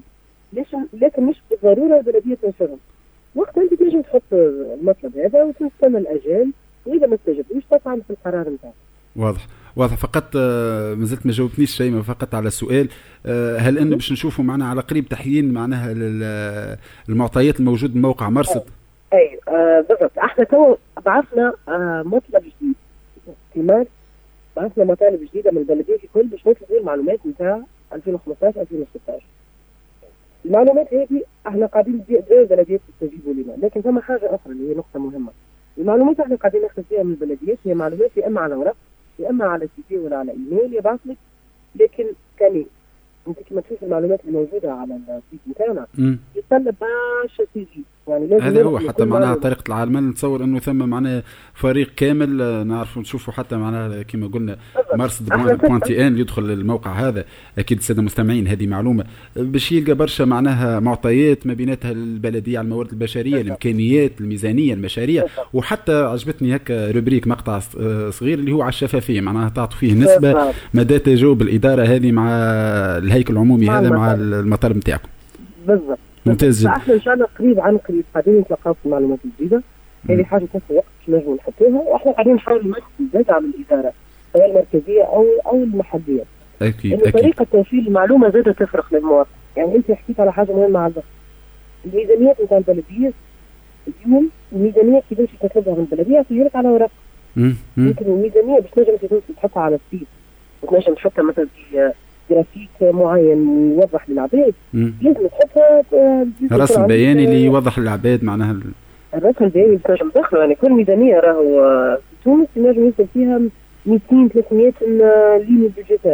لكن مش بالضروره البلديه تنشرهم. وقتها انت تنجم تحط المطلب هذا وتستنى الاجال، واذا ما استجبتوش تفعل في القرار نتاعك. واضح. فقط مازلت ما جاوبتنيش شيء فقط على السؤال، هل انه باش نشوفوا معنا على قريب تحيين معناها المعطيات الموجود بموقع مرصد؟ اي بالضبط. احنا تو بعثنا مطلب جديد في بعثنا مطالب جديده من البلديات الكل باش نطلبوا المعلومات نتاع 2015 2016. المعلومات هذه احنا قاعدين البلديات تستجيبوا لنا، لكن ثم حاجه اخرى اللي هي نقطه مهمه. المعلومات احنا قاعدين ناخذ فيها من البلديات هي معلومات يا اما على ورق يا اما على سي في ولا على ايميل يبعث لك، لكن كان انت كما تشوف المعلومات الموجوده على السيت نتاعنا يتطلب برشا سي في، يعني لازم هذا هو حتى معناها طريقه العمل. نتصور انه ثم معناها فريق كامل نعرفوا نشوفوا حتى معناها كما قلنا مرصد بوانتي ان يدخل الموقع هذا. اكيد الساده المستمعين هذه معلومه باش يلقى برشا معناها معطيات ما بيناتها البلديه على الموارد البشريه، الامكانيات، الميزانيه، المشاريع، وحتى عجبتني هكا روبريك مقطع صغير اللي هو على الشفافيه، معناها تعطوا فيه نسبه مدى تجاوب الاداره هذه مع الهيكل العمومي هذا مع المطالب نتاعكم. بالضبط. ممتاز جدا. احنا ان شاء الله قريب قاعدين نتلقاو في المعلومات الجديده، هذه حاجه تاخذ وقت باش نجموا نحطوها، واحنا قاعدين نحاولوا نزيد على الاداره سواء المركزيه او المحليه. اكيد طريقه توصيل المعلومه زادت تفرق للمواطن. يعني انت حكيت على حاجه مهمه على الضغط. الميزانيات نتاع البلديه اليوم الميزانيه كي تمشي تطلبها من البلديه تجيلك على ورق. لكن الميزانيه باش تنجم تحطها على السيت وتنجم تحطها مثلا في جرافيك معين يوضح للعباد، لازم تحطها رسم بياني اللي يوضح للعباد معناها الرسم البياني باش تنجم تدخله. يعني كل ميزانيه راهو في تونس ينجم يوصل فيها 200 300 ليني بودجيتير.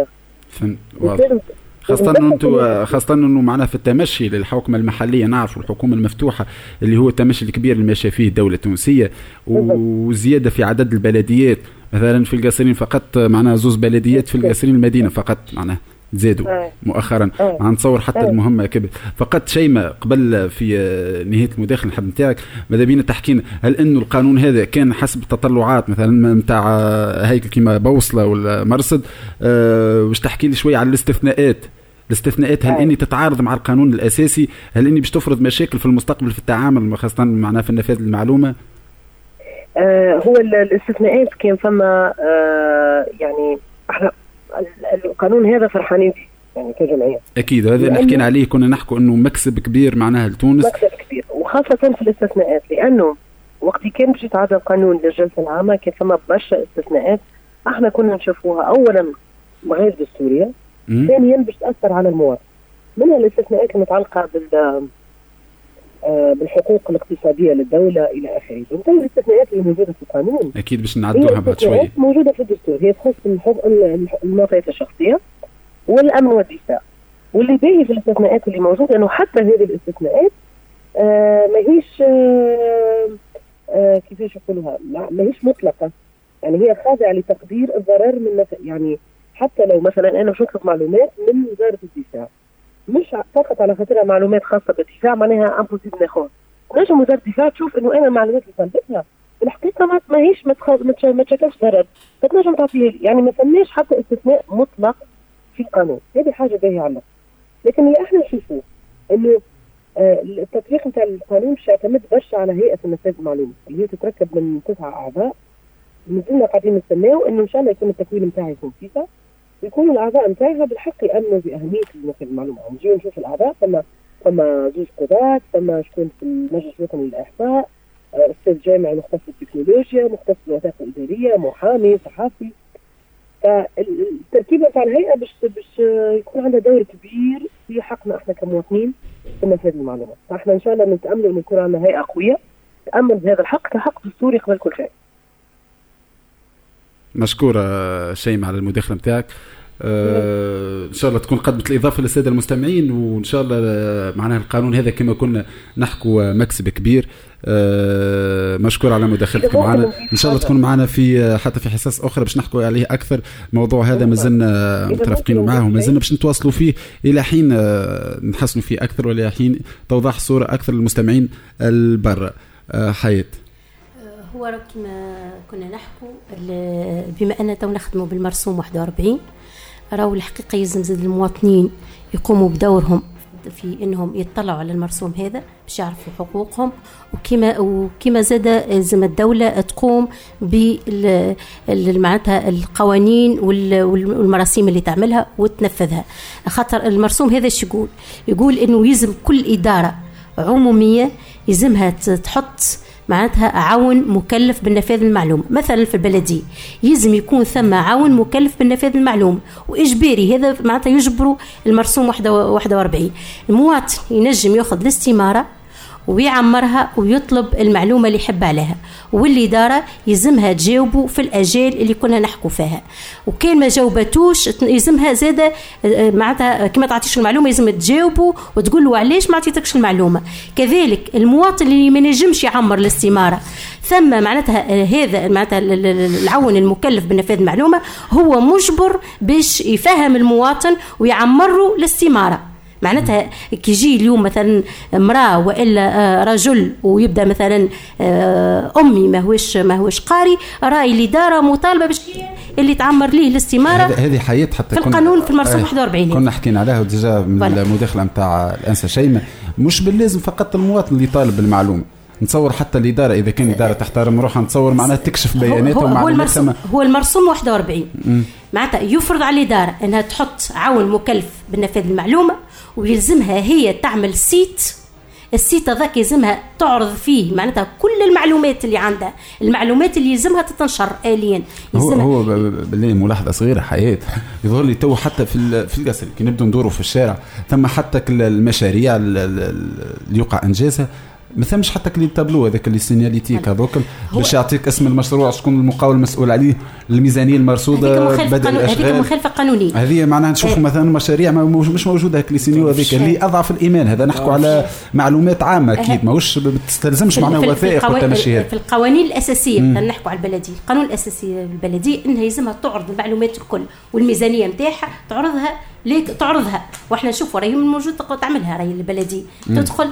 خاصة انه معنا في التمشي للحكومة المحلية، نعرف الحكومة المفتوحة اللي هو التمشي الكبير اللي ماشية فيه الدولة التونسية، وزيادة في عدد البلديات. مثلا في القصرين فقط معناها 2 بلديات في القصرين المدينة فقط معناها زادوا مؤخرا. نتصور حتى المهمة كبير. فقط شيء ما قبل في نهاية المداخلة الحد نتاعك ماذا بينا تحكينا، هل انه القانون هذا كان حسب التطلعات مثلا نتاع هيكل كيما بوصلة ولا مرصد؟ باش تحكي لي شوية على الاستثناءات هل اني تتعارض مع القانون الاساسي؟ هل اني باش تفرض مشاكل في المستقبل في التعامل خاصة معناه في النفاذ المعلومة؟ هو الاستثناءات كان فما يعني احنا القانون هذا فرحانين فيه يعني كجمعية. اكيد هذا اللي حكينا عليه، كنا نحكوا انه مكسب كبير معناها لتونس، مكسب كبير وخاصة في الاستثناءات، لانه وقت كان باش يتعدى القانون للجلسة العامة كان فما برشا استثناءات احنا كنا نشوفوها اولا غير دستورية، ثانيا باش تأثر على المواطن. منها الاستثناءات المتعلقة بالحقوق الاقتصادية للدولة إلى آخره. وبالتالي الاستثناءات اللي موجودة في القانون أكيد باش نعدوها بعد شوية موجودة في الدستور، هي تخص المعطيات الشخصية والأمن والدفاع. واللي باهي في الاستثناءات اللي موجودة أنه حتى هذه الاستثناءات ماهيش كيفاش يقولوها، ماهيش مطلقة، يعني هي خاضعة لتقدير الضرر من يعني حتى لو مثلا أنا مش نطلب معلومات من وزارة الدفاع مش فقط على خاطرها معلومات خاصة بالدفاع معناها امبوسيبل ناخذ، نجم وزارة الدفاع تشوف انه انا المعلومات اللي طلبتها بالحقيقة ماهيش ما تشكلش ضرر، فتنجم تعطيها لي. يعني ما فماش حتى استثناء مطلق في القانون، هذه حاجة باهية عنا. لكن اللي احنا نشوفوه انه التطبيق نتاع القانون باش يعتمد برشا على هيئة النفاذ المعلومة اللي هي تتركب من 9 أعضاء. مازلنا قاعدين نستناو انه ان شاء الله يكون التكوين نتاعها يكون فيها ويكونوا الاعضاء نتاعها بالحق يامنوا باهميه نفاذ المعلومه. نجيو نشوف الاعضاء، ثم 2 قضاة، ثم شكون في المجلس الوطني للاحصاء، استاذ جامعي مختص بالتكنولوجيا، مختص بالوثائق الاداريه، محامي، صحفي. فالتركيبه تاع الهيئه باش يكون عندها دور كبير في حقنا احنا كمواطنين في نفاذ المعلومات. فاحنا ان شاء الله نتاملوا ان يكون عندنا هيئه قويه تامن بهذا الحق كحق دستوري قبل كل شيء. مشكورة شيماء على المداخلة متاعك. ان شاء الله تكون قدمت الاضافه للساده المستمعين، وان شاء الله معناها القانون هذا كما كنا نحكوا مكسب كبير. مشكور على مداخلتك معنا، ان شاء الله تكون معنا في حتى في حصص اخرى باش نحكوا عليه اكثر. الموضوع هذا مازلنا مترافقين معه ومازلنا باش نتواصلوا فيه الى حين نحسنوا فيه اكثر والى حين توضح الصوره اكثر للمستمعين البر. حياة هو كما كنا نحكوا بما أننا تو نخدموا بالمرسوم 41 راهو الحقيقة يلزم زاد المواطنين يقوموا بدورهم في انهم يطلعوا على المرسوم هذا باش يعرفوا حقوقهم، وكما زاد لازم الدوله تقوم معناتها القوانين والمراسيم اللي تعملها وتنفذها. خاطر المرسوم هذا ايش يقول انه يلزم كل اداره عموميه يلزمها تحط معناتها عون مكلف بالنفاذ المعلومة. مثلا في البلدية يلزم يكون ثم عون مكلف بالنفاذ المعلومة وإجباري، هذا معناتها يجبروا المرسوم 41. المواطن ينجم يأخذ الاستمارة ويعمرها ويطلب المعلومة اللي يحب عليها، واللي دارة يلزمها تجاوبه في الأجال اللي كنا نحكوا فيها، وكان ما جاوبتوش يلزمها زادة معناتها كما تعطيش المعلومة يلزم تجاوبه وتقول له علاش ما عطيتكش المعلومة. كذلك المواطن اللي ما نجمش يعمر الاستمارة ثم معناتها هذا معناتها العون المكلف بالنفاذ المعلومة هو مجبر باش يفهم المواطن ويعمره الاستمارة. معناتها كي يجي اليوم مثلا امرأة وإلا رجل ويبدأ مثلا أمي ما هوش قاري، رأي الإدارة مطالبة باش اللي تعمر ليه الاستمارة. هذه حياة حتى في القانون في المرسوم 41 كنا حكينا عليها ديجا من المداخلة نتاع الأنسة شيماء. مش باللازم فقط المواطن اللي يطالب بالمعلومة، نتصور حتى الإدارة إذا كان إدارة تحترم روحها نتصور معناها تكشف بياناتها ومعلوماتها. هو المرسوم 41 معناتها يفرض على الإدارة أنها تحط عون مكلف بالنفاذ المعلومة، ويلزمها هي تعمل السيت هذاك يلزمها تعرض فيه معناتها كل المعلومات اللي عندها، المعلومات اللي يلزمها تتنشر آليا. هو بالله ملاحظة صغيرة حياة يظهر لي تو حتى في القصر كي نبدو ندوروا في الشارع ثم حتى المشاريع اللي يقع إنجازها ما ثمش حتى كلي تابلو هذاك اللي سينياليتيك هذوك باش يعطيك اسم المشروع شكون المقاول المسؤول عليه، الميزانيه المرصوده، بدء الاشغال. هذه مخالفه قانونيه. هذه معناها نشوفوا مثلا مشاريع مش موجوده هذاك اللي سينيو هذيك اللي اضعف الايمان. هذا نحكوا على معلومات عامه اكيد ماهوش بتستلزمش معناها وثائق وتمشيات. في القوانين الاساسيه نحكوا على البلديه، القانون الاساسي للبلديه انها يلزمها تعرض المعلومات الكل والميزانيه نتاعها تعرضها واحنا نشوفوا راهي موجود تعملها راهي البلديه تدخل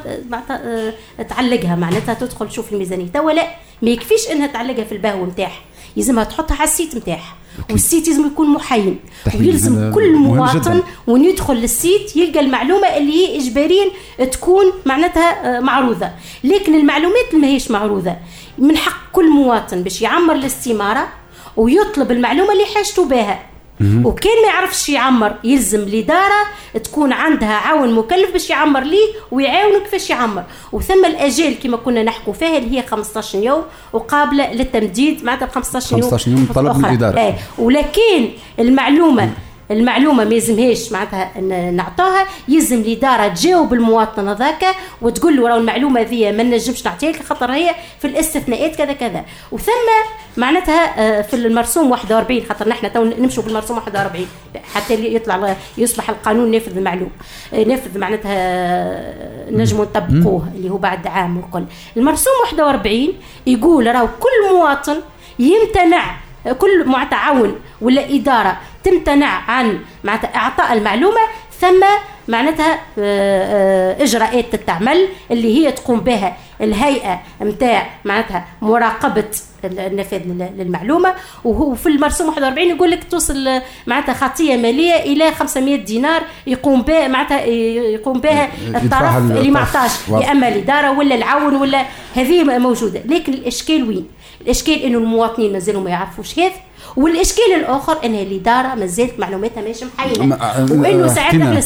تعلقها معناتها تدخل تشوف الميزانيه. توا لا ما يكفيش انها تعلقها في الباهو نتاعها، يلزمها تحطها على السيت نتاعها، والسيت لازم يكون محين ويلزم كل مواطن وين يدخل للسيت يلقى المعلومه اللي هي اجباريا تكون معناتها معروضه. لكن المعلومات اللي ما هيش معروضه من حق كل مواطن باش يعمر الاستماره ويطلب المعلومه اللي حاجته بها. وكان ما يعرفش يعمر يلزم الإدارة تكون عندها عون مكلف باش يعمر ليه ويعاونه كيفاش يعمر. وثم الأجال كما كنا نحكوا فيها اللي هي 15 يوم وقابلة للتمديد معناتها ب 15 يوم طلب من الإدارة. ولكن المعلومة ما يلزمهاش معناتها نعطوها، يلزم الإدارة تجاوب المواطن هذاك وتقول له راهو المعلومة ذي ما نجمش نعطيها لك خاطر هي في الاستثناءات كذا كذا. وثم معناتها في المرسوم 41 خاطر نحن تو نمشوا بالمرسوم 41 حتى يطلع يصبح القانون نافذ المعلوم نافذ معناتها نجموا نطبقوه اللي هو بعد عام والكل. المرسوم 41 يقول راهو كل مواطن يمتنع، كل متعاون ولا إدارة تمتنع عن معناتها إعطاء المعلومة ثم معناتها إجراءات تتعمل اللي هي تقوم بها الهيئة متاع معناتها مراقبة النفاذ للمعلومة. وهو في المرسوم 41 يقول لك توصل معناتها خطية مالية إلى 500 دينار يقوم بها معناتها يقوم بها الطرف اللي ما عطاش يا إما الإدارة ولا العون ولا هذه موجودة. لكن الإشكال وين؟ الإشكال إنه المواطنين ما زالوا ما يعرفوش هذا، والإشكال الآخر إن الإدارة ما زالت معلوماتها ماهيش محينة. وإنه ساعات إحنا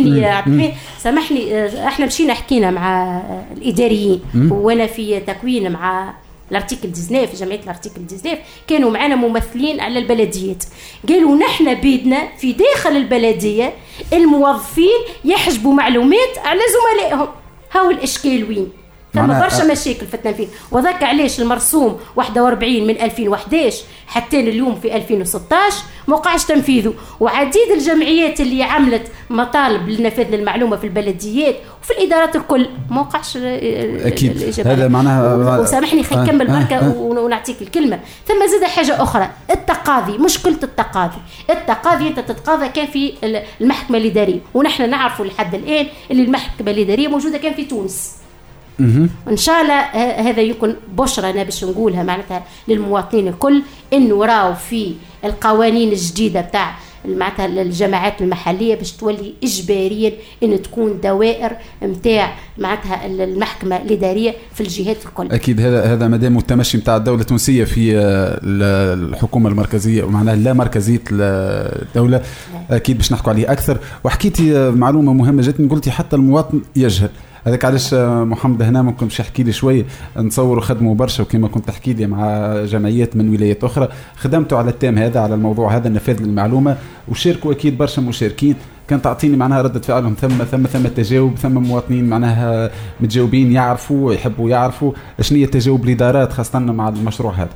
سامحني إحنا مشينا حكينا مع الإداريين وأنا في تكوين مع الارتيكل 19 في جمعية الارتيكل 19 كانوا معنا ممثلين على البلديات قالوا نحن بيدنا في داخل البلدية الموظفين يحجبوا معلومات على زملائهم. هاو الإشكال وين؟ ثم برشا مشاكل في التنفيذ. وذاك علاش المرسوم 41 من 2011 حتى اليوم في 2016 موقعش تنفيذه. وعديد الجمعيات اللي عملت مطالب للنفاذ للمعلومة في البلديات وفي الإدارات الكل موقعش أكيد. هذا معناها وسامحني خلي نكمل بركة ونعطيك الكلمة. ثم زاد حاجة أخرى، التقاضي. مشكلة التقاضي أنت تتقاضى كان في المحكمة الإدارية، ونحن نعرفوا لحد الآن اللي المحكمة الإدارية موجودة كان في تونس. إن شاء الله هذا يكون بشرة أنا باش نقولها معناتها للمواطنين الكل إنه راو في القوانين الجديدة بتاع معناتها الجماعات المحليه باش تولي اجباريا ان تكون دوائر نتاع معناتها المحكمه الاداريه في الجهات الكل. اكيد هذا مادام التمشي نتاع الدوله التونسيه في الحكومه المركزيه ومعناها لا مركزيه الدوله اكيد باش نحكوا عليه اكثر. وحكيتي معلومه مهمه جدا، قلتي حتى المواطن يجهل. هذاك علاش محمد هنا ممكن باش يحكي لي شويه. نتصوروا خدموا برشا وكما كنت تحكي لي مع جمعيات من ولايات اخرى، خدمتوا على التام هذا، على الموضوع هذا، النفاذ للمعلومه، وشاركوا اكيد برشا مشاركين. كان تعطيني معناها ردة فعلهم ثم تجاوب، ثم مواطنين معناها متجاوبين يعرفوا يحبوا يعرفوا شنو هي تجاوب الادارات خاصه مع المشروع هذا.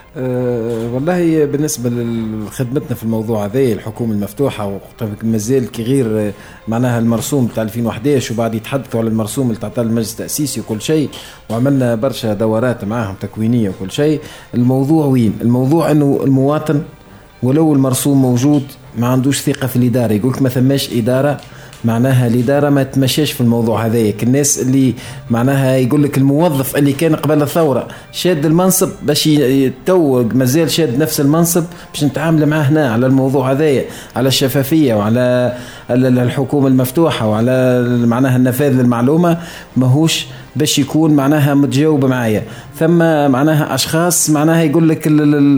والله بالنسبة لخدمتنا في الموضوع هذا الحكومة المفتوحة مازال كغير معناها المرسوم بتاع 2011 وبعد يتحدثوا على المرسوم اللي تعطى المجلس التأسيسي وكل شيء، وعملنا برشا دورات معاهم تكوينية وكل شيء. الموضوع وين؟ الموضوع انه المواطن ولو المرسوم موجود ما عندوش ثقة في الإدارة، يقولك ما ثماش إدارة، معناها الإدارة ما تمشيش في الموضوع هذاك. الناس اللي معناها يقول لك الموظف اللي كان قبل الثورة شاد المنصب باش يتوج مازال شاد نفس المنصب باش نتعامل معاه هنا على الموضوع هذاك، على الشفافية وعلى الحكومة المفتوحة وعلى معناها النفاذ للمعلومة، ماهوش باش يكون معناها متجاوب معايا. ثم معناها أشخاص معناها يقول لك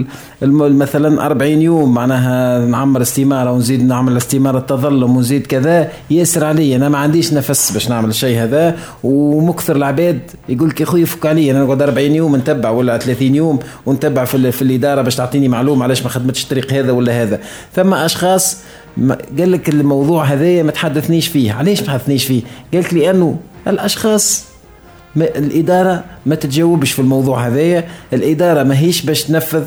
مثلا 40 يوم معناها نعمر استمارة ونزيد نعمل استمارة تظلم ونزيد كذا، ياسر علي أنا ما عنديش نفس باش نعمل الشيء هذا. ومكثر العباد يقول لك أخوي فك علي، أنا نقعد 40 يوم نتبع ولا 30 يوم ونتبع في الإدارة باش تعطيني معلومة علاش ما خدمتش الطريق هذا ولا هذا. ثم أشخاص قال لك الموضوع هذا ما تحدثنيش فيه. علاش ما تحدثنيش فيه؟ قال لك لأنه الأشخاص الإدارة ما تتجاوبش في الموضوع هذايا، الإدارة ما هيش باش تنفذ.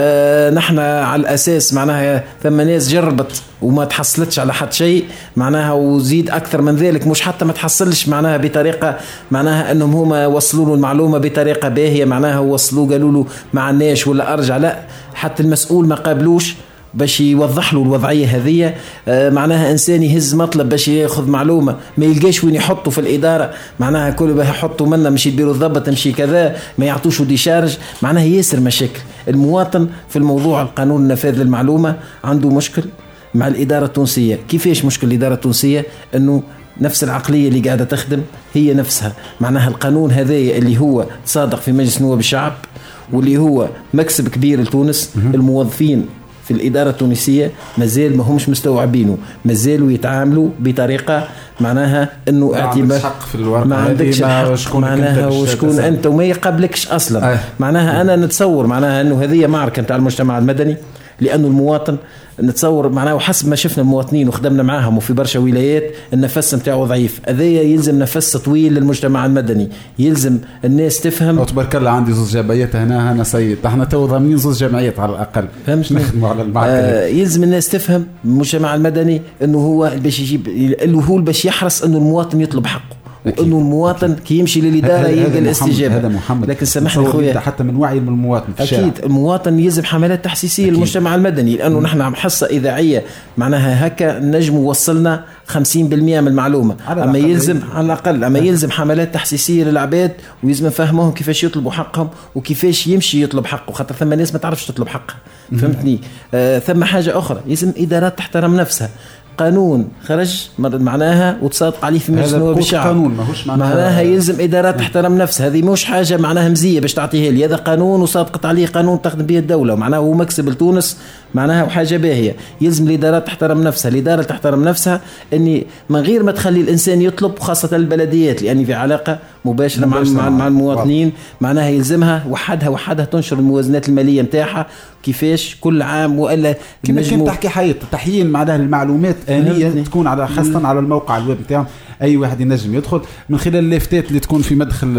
نحن على الأساس معناها ثم ناس جربت وما تحصلتش على حد شيء معناها، وزيد أكثر من ذلك مش حتى ما تحصلش معناها بطريقة معناها أنهم هما وصلوا له المعلومة بطريقة باهية معناها وصلوا قالوا له ما عناش ولا أرجع، لا حتى المسؤول ما قابلوش باش يوضح له الوضعية هذه. معناها إنسان يهز مطلب باش ياخذ معلومة ما يلقاش وين يحطه في الإدارة، معناها كل باه يحطه منا مشي يديروا الضبط مشي كذا ما يعطوش ديشارج، معناها ياسر مشاكل. المواطن في الموضوع القانون النفاذ للمعلومة عنده مشكل مع الإدارة التونسية. كيفاش مشكل الإدارة التونسية؟ أنه نفس العقلية اللي قاعدة تخدم هي نفسها، معناها القانون هذا اللي هو صادق في مجلس نواب الشعب واللي هو مكسب كبير لتونس. الموظفين في الإدارة التونسية مازال ما همش مستوعبينه، مازالوا يتعاملوا بطريقة معناها أنه اعتبار ما عندكش حق معناها وشكون أنت وما يقابلكش أصلا. معناها أنا نتصور معناها أنه هذه معركة نتاع المجتمع المدني، لأنه المواطن نتصور معناه وحسب ما شفنا المواطنين وخدمنا معاهم وفي برشا ولايات النفس نتاعو ضعيف. هذايا يلزم نفس طويل للمجتمع المدني، يلزم الناس تفهم. تبارك الله عندي زوج جمعيات هنا سيد، احنا تو ضامنين زوج جمعيات على الاقل، نخدموا على المعركه. يلزم الناس تفهم المجتمع المدني انه هو باش يجيب هو باش يحرص انه المواطن يطلب حقه، وانه المواطن كي يمشي للاداره يلقى الاستجابه. هذا محمد، لكن سامحني خويا حتى من وعي من المواطن في الشارع. اكيد المواطن يلزم حملات تحسيسيه للمجتمع المدني، لانه نحن عم حصه اذاعيه معناها هكا نجم وصلنا 50% من المعلومه، اما يلزم على الاقل اما يلزم حملات تحسيسيه للعباد ويلزم نفهمهم كيفاش يطلبوا حقهم وكيفاش يمشي يطلب حقه، خاطر ثم ناس ما تعرفش تطلب حقها. فهمتني؟ ثم حاجه اخرى، يلزم ادارات تحترم نفسها. قانون خرج معناها وتصادق عليه في مجلس نواب الشعب، معناها يلزم إدارات تحترم نفسها. هذه مش حاجة معناها مزية باش تعطيها لي، هذا قانون وصادقت عليه قانون تخدم به الدولة، ومعناها هو مكسب لتونس معناها وحاجة باهية. يلزم الإدارات تحترم نفسها، الإدارة تحترم نفسها أني من غير ما تخلي الإنسان يطلب، خاصة البلديات لأني في علاقة مباشرة مع المواطنين، معناها يلزمها وحدها تنشر الموازنات المالية متاعها كيفاش كل عام، وإلا كما كنت تحكي حيط تحيين معناها المعلومات آنية تكون على خاصة على الموقع الويب نتاعهم، أي واحد ينجم يدخل من خلال اللافتات اللي تكون في مدخل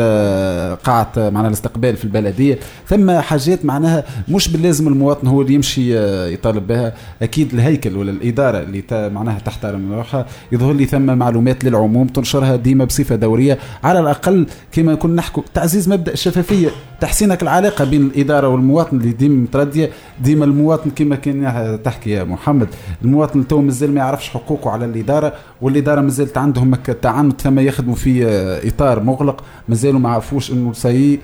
قاعة معناها الاستقبال في البلدية. ثم حاجات معناها مش باللازم المواطن هو اللي يمشي يطالب بها، أكيد الهيكل ولا الإدارة اللي معناها تحترم روحها يظهر لي ثم معلومات للعموم تنشرها ديما بصفة دورية، على الأقل كما كنا نحكوا تعزيز مبدأ الشفافية، تحسينك العلاقة بين الإدارة والمواطن اللي ديما متردية. ديما المواطن كما كان تحكي يا محمد، المواطن تو مازال ما يعرفش حقوقه على الإدارة، والإدارة مازالت عندهم تعنت ثم يخدموا في إطار مغلق، مازالوا ما عرفوش إنه سيء.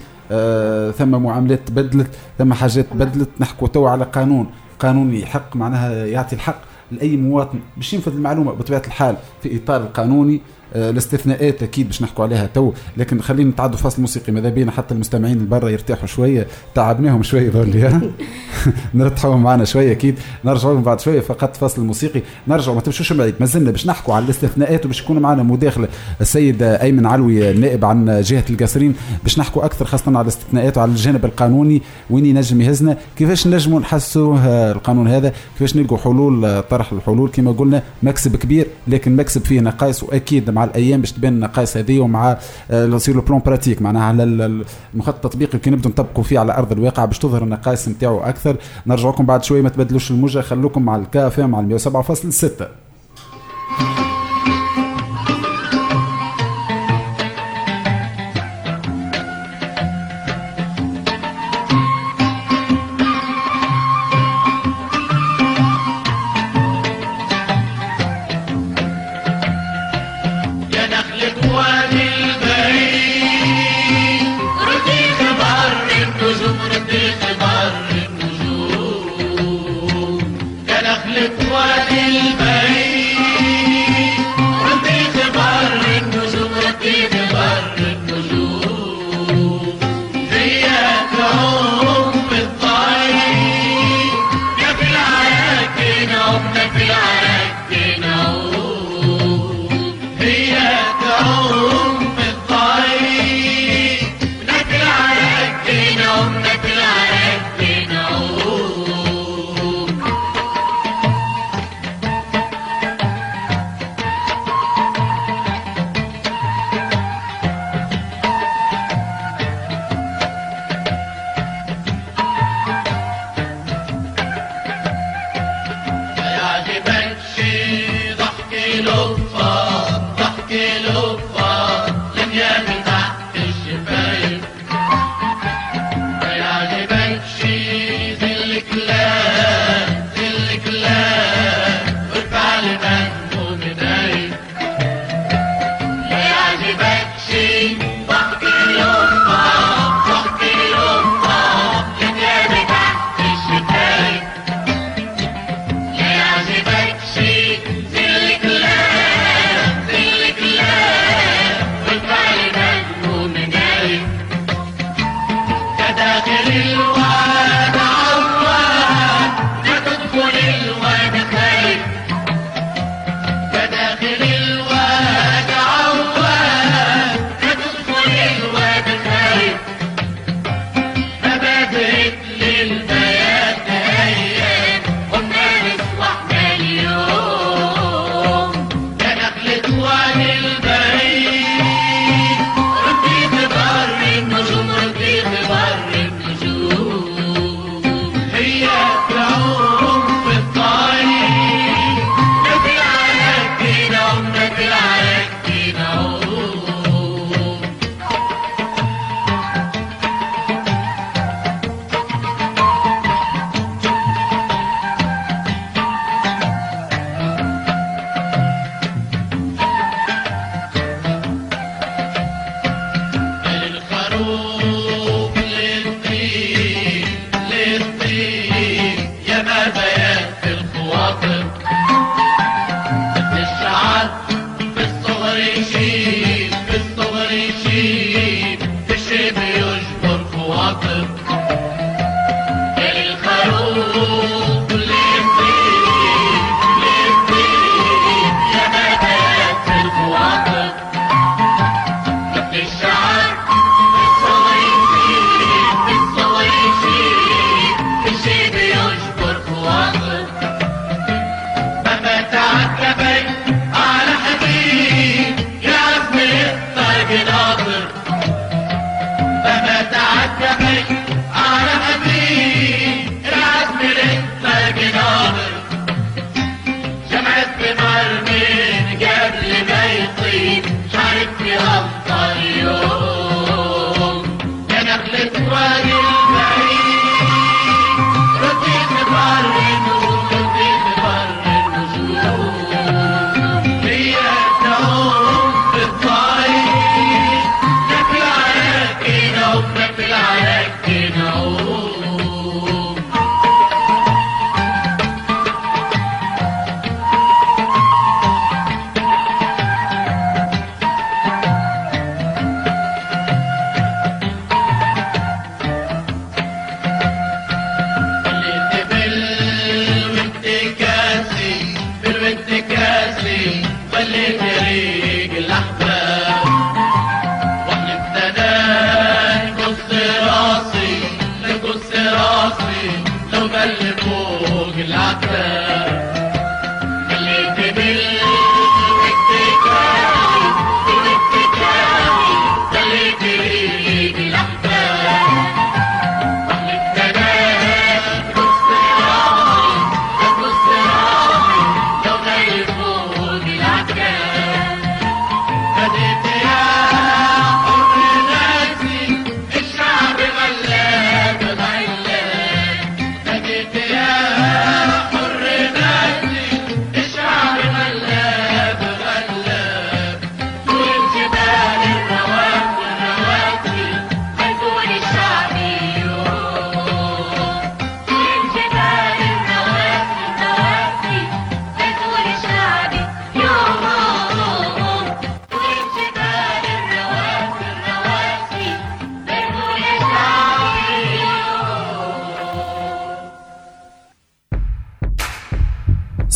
ثم معاملات تبدلت، ثم حاجات تبدلت. نحكوا تو على قانون يحق معناها يعطي الحق لاي مواطن باش ينفذ المعلومه بطبيعه الحال في اطار القانوني. الاستثناءات اكيد باش نحكوا عليها تو، لكن خلينا نتعدوا فصل موسيقي ماذا بينا حتى المستمعين البرا يرتاحوا شويه، تعبناهم شويه ذولي نرتاحوا معنا شويه، اكيد نرجعوا بعد شويه فقط فصل موسيقي. نرجعوا ما تمشوش بعيد، ما زلنا باش نحكوا على الاستثناءات وباش يكون معنا مداخله السيد ايمن علوي النائب عن جهه القصرين باش نحكوا اكثر خاصه على الاستثناءات وعلى الجانب القانوني وين ينجم يهزنا، كيفاش نجموا نحسوا القانون هذا، كيفاش نلقوا حلول، طرح الحلول كما قلنا مكسب كبير لكن مكسب فيه نقائص، واكيد مع الايام باش تبان النقائص هذه ومع يصير لو بلان براتيك معناها على المخطط التطبيقي كي نبداو نطبقوا فيه على ارض الواقع باش تظهر النقائص نتاعو اكثر. نرجعكم بعد شويه، ما تبدلوش الموجه، خلوكم مع الكافيه مع 107.6.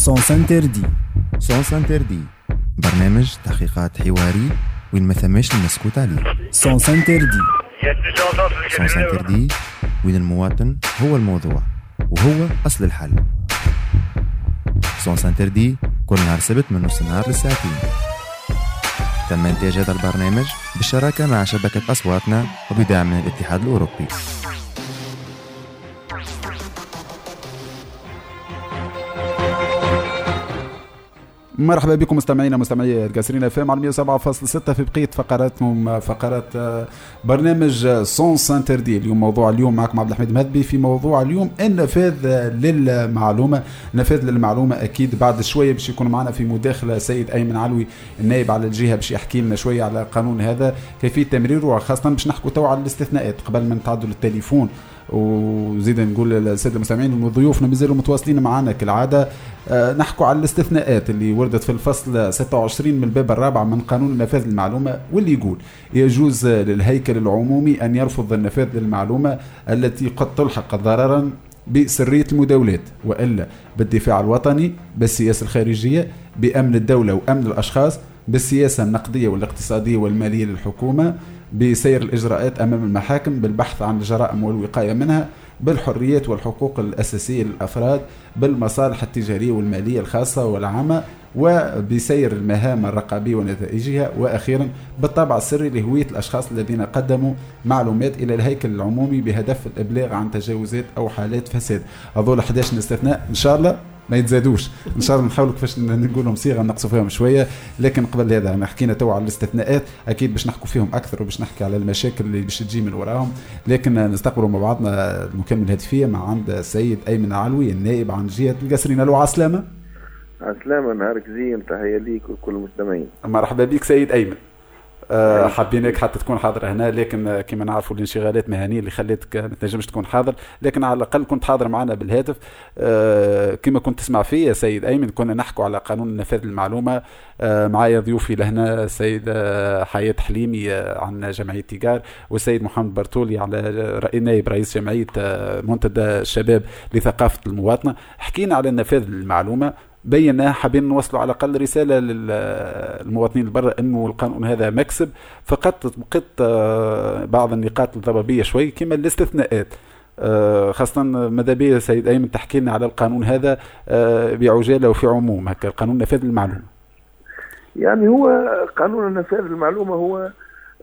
سونس انتردي. سونس انتردي، برنامج تحقيقات حواري وين ما ثماش المسكوت عليه. سونس انتردي. سونس انتردي، وين المواطن هو الموضوع وهو أصل الحل. سونس انتردي كل نهار سبت من نص النهار للساعتين. تم إنتاج هذا البرنامج بالشراكة مع شبكة أصواتنا وبدعم من الاتحاد الأوروبي. مرحبا بكم مستمعي القاسرين FM على 107.6 في بقية فقرات برنامج سونس انتردي. اليوم معكم عبد الحميد مهدبي في موضوع اليوم النفاذ للمعلومة. النفاذ للمعلومة أكيد بعد شوية باش يكون معنا في مداخلة سيد أيمن علوي النائب على الجهة باش يحكي لنا شوية على القانون هذا كيفية تمريره، وخاصة باش نحكوا تو على الاستثناءات قبل ما نتعدوا للتليفون. وزيد نقول للسادة المستمعين وضيوفنا مازالوا متواصلين معنا كالعادة. نحكوا على الاستثناءات اللي وردت في الفصل 26 من الباب الرابع من قانون النفاذ للمعلومة، واللي يقول يجوز للهيكل العمومي أن يرفض النفاذ للمعلومة التي قد تلحق ضررا بسرية المداولات وإلا بالدفاع الوطني، بالسياسة الخارجية، بأمن الدولة وأمن الأشخاص، بالسياسة النقدية والاقتصادية والمالية للحكومة، بسير الإجراءات أمام المحاكم، بالبحث عن الجرائم والوقاية منها، بالحريات والحقوق الأساسية للأفراد، بالمصالح التجارية والمالية الخاصة والعامة، وبسير المهام الرقابية ونتائجها، وأخيرا بالطابع السري لهوية الأشخاص الذين قدموا معلومات إلى الهيكل العمومي بهدف الإبلاغ عن تجاوزات أو حالات فساد. هذول 11 استثناء إن شاء الله ما يتزادوش، ان شاء الله نحاول كيفاش نقول لهم صيغه نقصوا فيهم شويه. لكن قبل هذا انا حكينا تو على الاستثناءات، اكيد باش نحكوا فيهم اكثر وباش نحكي على المشاكل اللي باش تجي من وراهم. لكن نستقبلوا مع بعضنا المكمل الهاتفيه مع عند السيد ايمن علوي النائب عن جهه القاسرين. الو عسلامه. عسلامه، نهارك زين، تحيه ليك وكل المستمعين. مرحبا بك سيد ايمن. حابينك حتى تكون حاضر هنا، لكن كما نعرفوا الانشغالات مهنيه اللي خليتك ما تنجمش تكون حاضر، لكن على الاقل كنت حاضر معنا بالهاتف. كما كنت تسمع فيه يا سيد ايمن كنا نحكوا على قانون النفاذ للمعلومه. معايا ضيوفي لهنا السيد حياة حليمي عن جمعيه تيجار، والسيد محمد برتولي على نائب رئيس جمعيه منتدى الشباب لثقافه المواطنه. حكينا على النفاذ للمعلومه، بينا حابين نوصلوا على الأقل رسالة للمواطنين البرة أنه القانون هذا مكسب، فقط بقيت بعض النقاط الضبابية شوي كما الاستثناءات، خاصة ماذا بيا سيد أيمن تحكي لنا على القانون هذا بعجالة وفي عموم هكا قانون نفاذ المعلومة. يعني هو قانون النفاذ المعلومة هو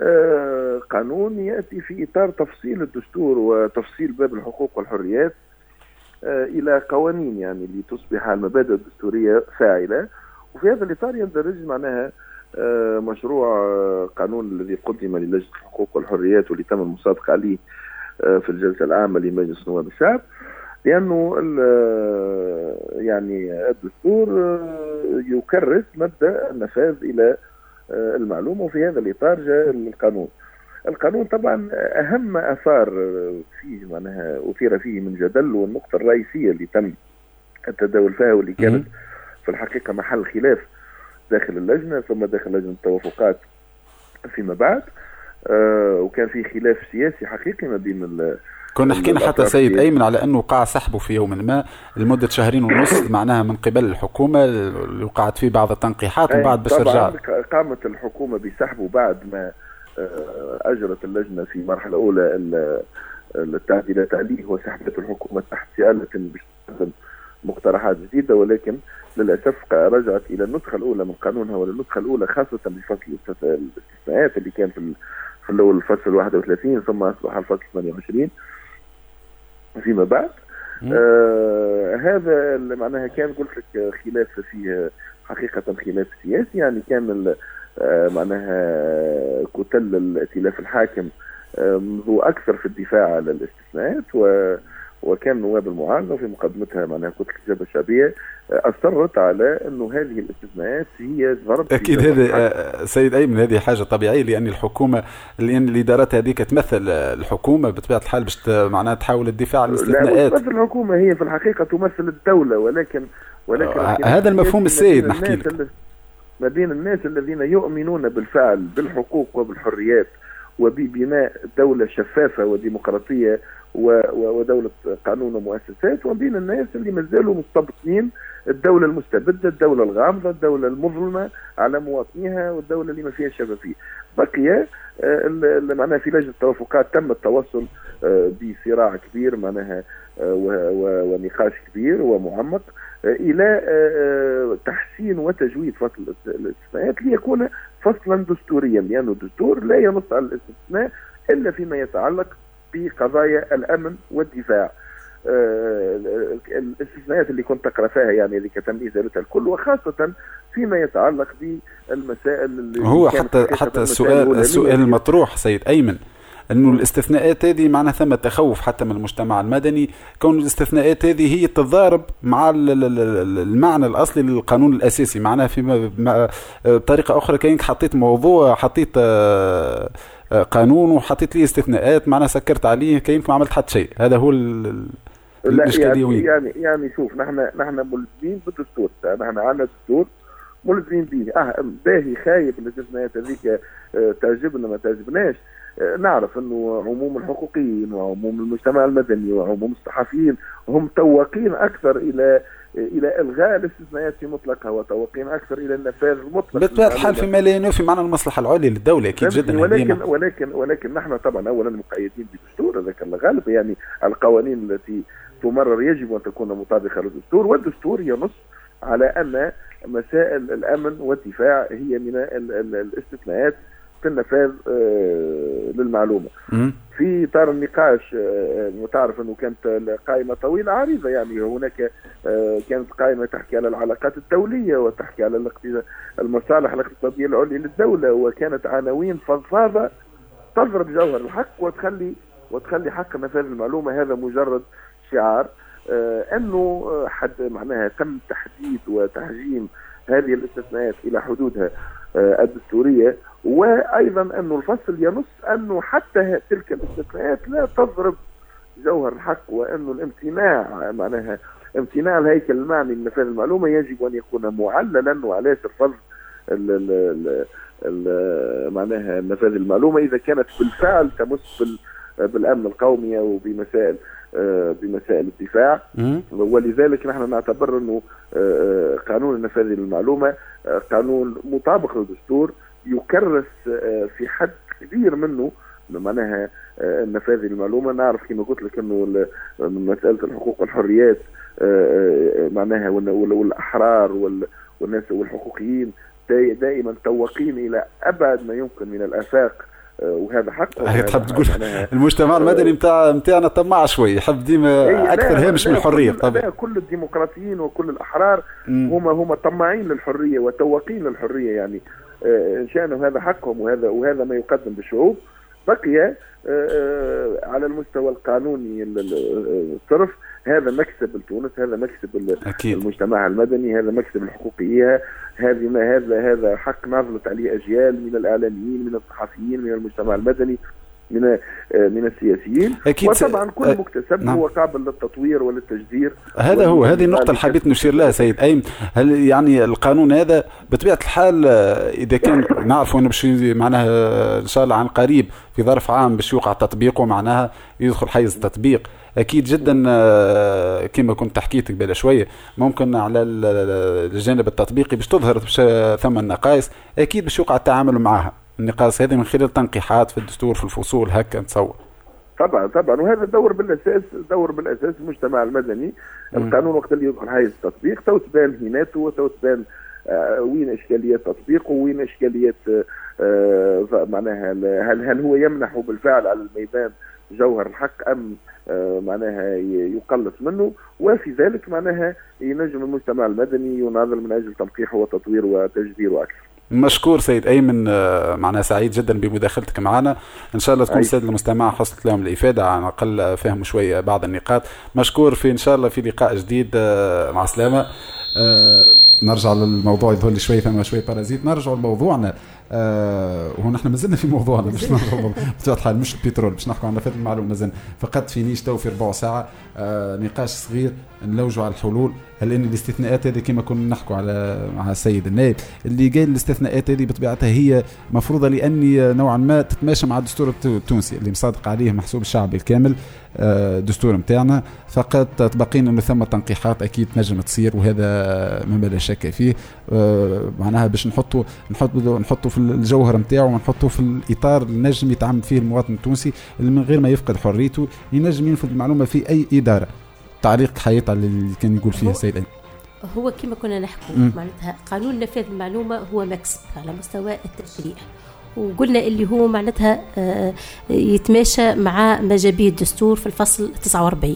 قانون يأتي في إطار تفصيل الدستور وتفصيل باب الحقوق والحريات إلى قوانين، يعني لتصبح المبادئ الدستورية فاعلة. وفي هذا الإطار يندرج معناها مشروع قانون الذي قدم للجنة الحقوق والحريات واللي تم المصادقة عليه في الجلسة العامة لمجلس نواب الشعب، لأنه يعني الدستور يكرس مبدأ النفاذ إلى المعلومة، وفي هذا الإطار جاء القانون طبعا أهم أثار فيه معناها أثير فيه من جدل، والنقطة الرئيسية اللي تم التداول فيها واللي كانت في الحقيقة محل خلاف داخل اللجنة ثم داخل لجنة التوافقات فيما بعد، وكان في خلاف سياسي حقيقي ما بين كنا حكينا حتى سيد أيمن على أنه وقع سحبه في يوم ما لمدة 2.5 شهر معناها من قبل الحكومة، اللي وقعت فيه بعض التنقيحات وبعد باش رجع. قامت الحكومة بسحبه بعد ما أجرت اللجنة في مرحلة أولى التعديلات عليه وسحبت الحكومة تحت سيالة باش تقدم مقترحات جديدة، ولكن للأسف رجعت إلى النسخة الأولى من قانونها، والنسخة الأولى خاصة بفصل الاستثناءات اللي كان في الأول الفصل 31 ثم أصبح الفصل 28 فيما بعد. هذا اللي معناها كان قلت لك خلاف فيه حقيقة خلاف سياسي، يعني كان معناها كتل الائتلاف الحاكم هو أكثر في الدفاع على الاستثناءات، وكان نواب المعارضة في مقدمتها معناها كتلة الجبهة الشعبية أصرت على أنه هذه الاستثناءات هي ضرب. أكيد هذا سيد أيمن هذه حاجة طبيعية، لأن الحكومة لأن الإدارات هذيك تمثل الحكومة بطبيعة الحال باش معناها تحاول الدفاع عن الاستثناءات. لا، تمثل الحكومة، هي في الحقيقة تمثل الدولة، ولكن هذا المفهوم السيد نحكي لك ما بين الناس الذين يؤمنون بالفعل بالحقوق وبالحريات وببناء دولة شفافة وديمقراطية ودولة قانون ومؤسسات، وبين الناس اللي مازالوا مستبطنين الدولة المستبدة، الدولة الغامضة، الدولة المظلمة على مواطنيها، والدولة اللي ما فيها شفافية. بقي معناها في لجنة التوافقات تم التوصل بصراع كبير معناها ونقاش كبير ومعمق إلى تحسين وتجويد فصل الاستثناءات ليكون فصلا دستوريا، لأنه الدستور لا ينص على الاستثناء إلا فيما يتعلق بقضايا الأمن والدفاع. الاستثناءات اللي كنت تقرأ فيها يعني اللي كتم إزالتها الكل، وخاصة فيما يتعلق بالمسائل اللي هو حتى السؤال المطروح سيد أيمن أنه الاستثناءات هذه معناها ثم تخوف حتى من المجتمع المدني كون الاستثناءات هذه هي تتضارب مع المعنى الأصلي للقانون الأساسي، معناها في بطريقة أخرى كأنك حطيت موضوع، حطيت قانون وحطيت لي استثناءات معناها سكرت عليه كأنك ما عملت حتى شيء. هذا هو الإشكالية. يعني شوف نحن ملزمين بالدستور، نحن عندنا دستور ملزمين به. باهي خايب الاستثناءات هذيك تعجبنا ما تعجبناش. نعرف انه عموم الحقوقيين وعموم المجتمع المدني وعموم الصحفيين هم توقين اكثر الى الغاء الاستثناءات في مطلقها، وتوقين اكثر الى النفاذ المطلق بطبيعة الحال فيما لا ينافي معنى المصلحه العليا للدوله اكيد جدا. ولكن نحن طبعا اولا مقيدين بالدستور، هذا كان الغالب. يعني القوانين التي تمرر يجب ان تكون مطابقه للدستور، والدستور ينص على ان مسائل الامن والدفاع هي من الاستثناءات في النفاذ للمعلومة. في اطار النقاش تعرف انه كانت قائمة طويلة عريضة، يعني هناك كانت قائمة تحكي على العلاقات الدولية وتحكي على المصالح الاقتصادية العليا للدولة، وكانت عناوين فضفاضة تضرب جوهر الحق وتخلي حق نفاذ المعلومة هذا مجرد شعار. انه معناها تم تحديد وتحجيم هذه الاستثناءات الى حدودها الدستورية، وايضا انه الفصل ينص انه حتى تلك الاستثناءات لا تضرب جوهر الحق، وانه الامتناع معناها امتناع الهيكل المعني من نفاذ المعلومة يجب ان يكون معللا وعلى فرض معناها نفاذ المعلومة اذا كانت بالفعل تمس بالامن القومي وبمسائل الدفاع. ولذلك نحن نعتبر انه قانون النفاذ للمعلومة قانون مطابق للدستور يكرس في حد كبير منه معناها النفاذ للمعلومة. نعرف كما قلت لك انه مسألة الحقوق والحريات معناها والاحرار والناس والحقوقيين دائما توقين الى ابعد ما يمكن من الافاق، وهذا حق. تحب تقول المجتمع المدني متاعنا طماع شوي، يحب ديما اكثر هامش من الحريه. طبعا كل الديمقراطيين وكل الاحرار هم طماعين للحريه وتوقين للحريه، يعني ان شاء هذا حقهم وهذا ما يقدم بالشعوب. بقي على المستوى القانوني الصرف هذا مكسب لتونس، هذا مكسب المجتمع المدني، هذا مكسب الحقوقية، هذا حق ناضلت عليه أجيال من الإعلاميين، من الصحفيين، من المجتمع المدني، من السياسيين. وطبعا كل مكتسب هو قابل للتطوير وللتجدير. هذه النقطة اللي حبيت نشير لها سيد أيمن. هل يعني القانون هذا بطبيعة الحال إذا كان نعرف أنه باش معناها إن شاء الله عن قريب في ظرف عام باش يوقع تطبيقه، معناها يدخل حيز التطبيق أكيد جدا كما كنت حكيتك بلا شوية، ممكن على الجانب التطبيقي باش تظهر ثم النقائص أكيد باش يوقع التعامل معها. النقاص هذه من خلال تنقيحات في الدستور في الفصول هكا نتصور. طبعا وهذا دور بالاساس المجتمع المدني. القانون وقت اللي يدخل حيز التطبيق توتبان هيناته وتوتبان وين اشكاليات تطبيقه وين اشكاليات معناها هل هو يمنح بالفعل على الميدان جوهر الحق ام معناها يقلص منه، وفي ذلك معناها ينجم المجتمع المدني يناضل من اجل تنقيحه وتطويره وتجديره اكثر. مشكور سيد أيمن، معنا سعيد جدا بمداخلتك معنا. إن شاء الله تكون السادة المستمع حصلت لهم الإفادة على الأقل فهموا شوية بعض النقاط. مشكور إن شاء الله في لقاء جديد. مع السلامة. نرجع للموضوع يظهر لي شوي بارازيت. نرجع لموضوعنا. وهو نحن مازلنا في موضوعنا مش بطبيعة الحال مش البترول باش نحكوا عن نفاذ المعلومة مازلنا فقط فينيش تو في ربع ساعة نقاش صغير نلوجوا على الحلول. هل ان الاستثناءات هذه كما كنا نحكوا على مع السيد النائب اللي قال الاستثناءات هذه بطبيعتها هي مفروضة لاني نوعا ما تتماشى مع الدستور التونسي اللي مصادق عليه محسوب الشعبي الكامل دستور متاعنا. فقط تبقين انه ثم تنقيحات اكيد نجم تصير وهذا مما لا شك فيه. معناها باش نحطوا في الجوهر نتاعو ونحطوا في الاطار اللي نجم يتعامل فيه المواطن التونسي اللي من غير ما يفقد حريته ينجم ينفذ المعلومه في اي اداره. تعليق حياة على اللي كان يقول فيها السيد هو كما كنا نحكوا معناتها قانون نفاذ المعلومه هو مكسب على مستوى التشريع وقلنا اللي هو معناتها يتماشى مع ما جاب به الدستور في الفصل 49.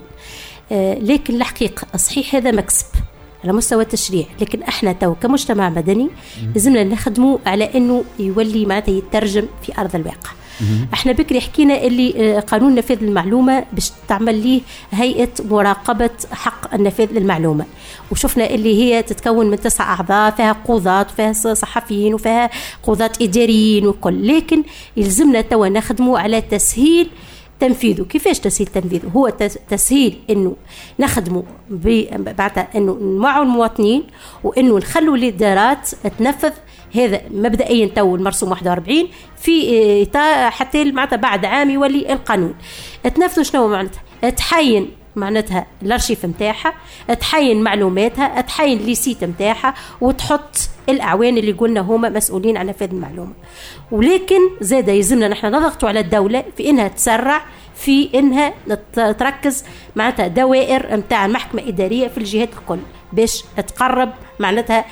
لكن الحقيقه صحيح هذا مكسب على مستوى التشريع لكن احنا تو كمجتمع مدني لازمنا نخدموا على انه يولي معناتها يترجم في ارض الواقع. احنا بكري حكينا اللي قانون نفاذ المعلومه باش تعمل ليه هيئه مراقبه حق النفاذ للمعلومه وشفنا اللي هي تتكون من 9 اعضاء فيها قضاة وفيها صحفيين وفيها قضاة اداريين وكل. لكن يلزمنا توا نخدموا على تسهيل تنفيذه. كيفاش تسهيل تنفيذه؟ هو تسهيل انه نخدموا بعد انه نوعوا المواطنين وانه نخلوا الادارات تنفذ هذا مبدئيا تو المرسوم 41 في حتى معناتها بعد عام يولي القانون تنفذوا. شنو معناتها؟ تحين معناتها الارشيف نتاعها تحين معلوماتها تحين لي سيت نتاعها وتحط الاعوان اللي قلنا هما مسؤولين عن نفاذ المعلومه. ولكن زاد يلزمنا نحن نضغطوا على الدوله في انها تسرع في انها تركز معناتها دوائر نتاع المحكمه الاداريه في الجهات الكل باش تقرب معناتها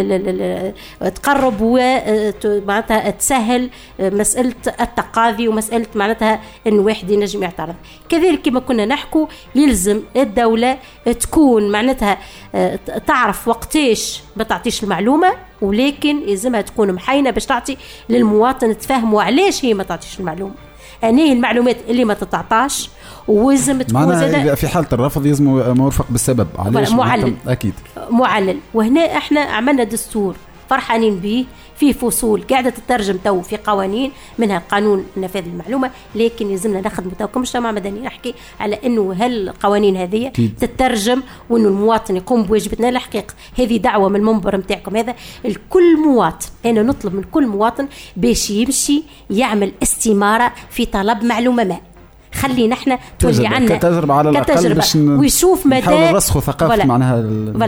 تقرب ومعناتها تسهل مسألة التقاضي ومسألة معناتها إن واحد ينجم يعترض. كذلك كما كنا نحكوا يلزم الدولة تكون معناتها تعرف وقتاش ما تعطيش المعلومة ولكن يلزمها تكون محاينة باش تعطي للمواطن تفهموا علاش هي ما تعطيش المعلومة. أنهي المعلومات اللي ما تتعطاش ولازم تكون زادة في حالة الرفض يلزم مرفق بالسبب علاش معلل أكيد معلل. وهنا احنا عملنا دستور فرحانين به في فصول قاعدة تترجم تو في قوانين منها قانون نفاذ المعلومة لكن يلزمنا نخدم تو كمجتمع مدني نحكي على انه هل القوانين هذه تترجم وانه المواطن يقوم بواجبتنا. الحقيقة هذه دعوة من المنبر متاعكم هذا الكل مواطن. انا نطلب من كل مواطن باش يمشي يعمل استمارة في طلب معلومة ما. خلينا احنا تولي عنا كتجربة على الأقل ويشوف مدى نحاول رسخوا ثقافة معناها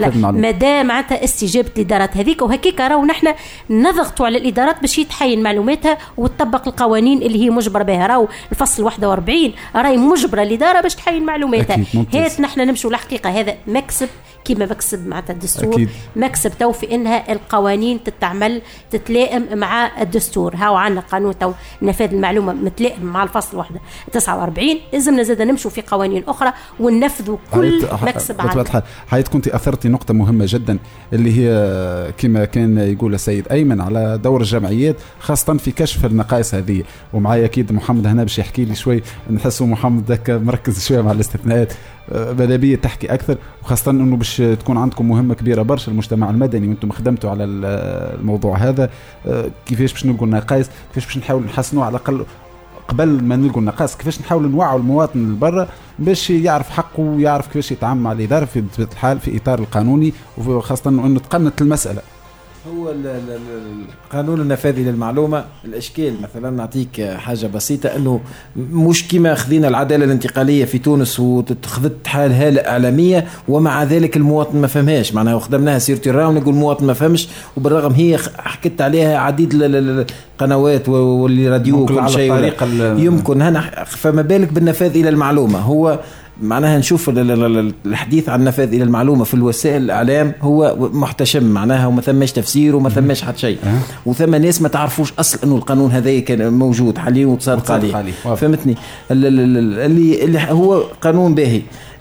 مدى معناتها استجابة الإدارات هذيك. وهكيك راهو نحن نضغطوا على الإدارات باش يتحين معلوماتها وتطبق القوانين اللي هي مجبرة بها. راهو الفصل 41 راهي مجبرة الإدارة باش تحين معلوماتها. هات نحن نمشوا الحقيقة هذا مكسب كيما مكسب معناتها الدستور أكيد. مكسب تو في انها القوانين تتعمل تتلائم مع الدستور. هاو عندنا قانون تو نفاذ المعلومه متلائم مع الفصل 49 لازمنا زاد نمشوا في قوانين اخرى وننفذوا كل مكسب عندنا. حيث كنت اثرتي نقطه مهمه جدا اللي هي كما كان يقول السيد ايمن على دور الجمعيات خاصه في كشف النقائص هذه. ومعايا اكيد محمد هنا باش يحكي لي شوي نحسه محمد ذاك مركز شويه مع الاستثناءات ماذا تحكي اكثر وخاصه انه باش تكون عندكم مهمه كبيره برشا المجتمع المدني وانتم خدمتوا على الموضوع هذا. كيفاش باش نلقوا النقائص كيفاش باش نحاول نحسنوا على الاقل قبل ما نلقوا النقائص كيفاش نحاول نوعوا المواطن اللي برا باش يعرف حقه ويعرف كيفاش يتعامل مع الاداره في الحال في اطار القانوني وخاصه انه تقنت المساله. هو القانون النفاذي للمعلومة الإشكال مثلا نعطيك حاجة بسيطة أنه مش كما أخذنا العدالة الانتقالية في تونس وتخذت حال هالة إعلامية ومع ذلك المواطن ما فهمهاش. معناها وخدمناها سيرتي الراون نقول المواطن ما فهمش وبالرغم هي حكت عليها عديد القنوات واللي راديو وكل شيء يمكن هنا. فما بالك بالنفاذ إلى المعلومة هو معناها نشوف الحديث عن النفاذ إلى المعلومة في الوسائل الإعلام هو محتشم معناها وما ثماش تفسير وما ثماش حد شيء وثم ناس ما تعرفوش أصل أنه القانون هذا كان موجود حاليا وتصادق عليه. فهمتني اللي هو قانون باهي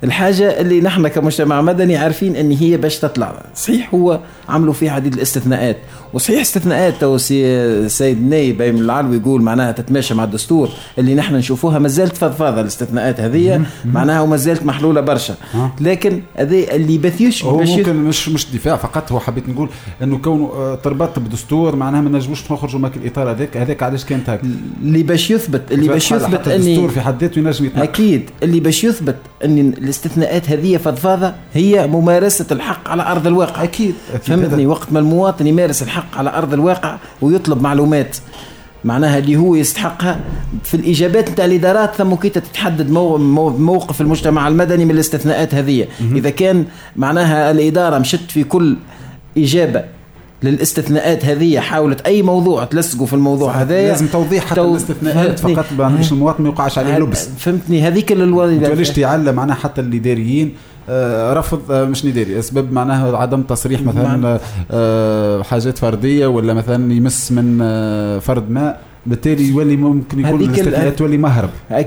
الحاجة اللي نحن كمجتمع مدني عارفين ان هي باش تطلع صحيح هو عملوا فيه عديد الاستثناءات وصحيح استثناءات تو سيد النائب من العلوي يقول معناها تتماشى مع الدستور اللي نحن نشوفوها مازالت فضفاضة الاستثناءات هذه معناها ومازالت محلولة برشا لكن هذا اللي بثيش هو ممكن مش دفاع فقط هو حبيت نقول انه كونه تربط بدستور معناها ما نجموش نخرجوا من الاطار هذاك علاش كانت هكا اللي باش يثبت ان الدستور في حد ذاته ينجم يتنقل اكيد اللي باش يثبت ان الاستثناءات هذه فضفاضة هي ممارسة الحق على ارض الواقع اكيد فهمتني وقت ما المواطن يمارس الحق على ارض الواقع ويطلب معلومات معناها اللي هو يستحقها في الإجابات نتاع الإدارات ثم كي تتحدد موقف المجتمع المدني من الاستثناءات هذه إذا كان معناها الإدارة مشت في كل إجابة للاستثناءات هذه حاولت أي موضوع تلصقوا في الموضوع هذا لازم توضيح حتى الاستثناءات فقط باش المواطن ما يوقعش عليه لبس فهمتني هذيك الوظيفة ليش تعلم معناها حتى الإداريين رفض مش نداري اسباب معناها عدم تصريح مثلا حاجات فرديه ولا مثلا يمس من فرد ما بالتالي يولي ممكن يكون الاستثناءات تولي مهرب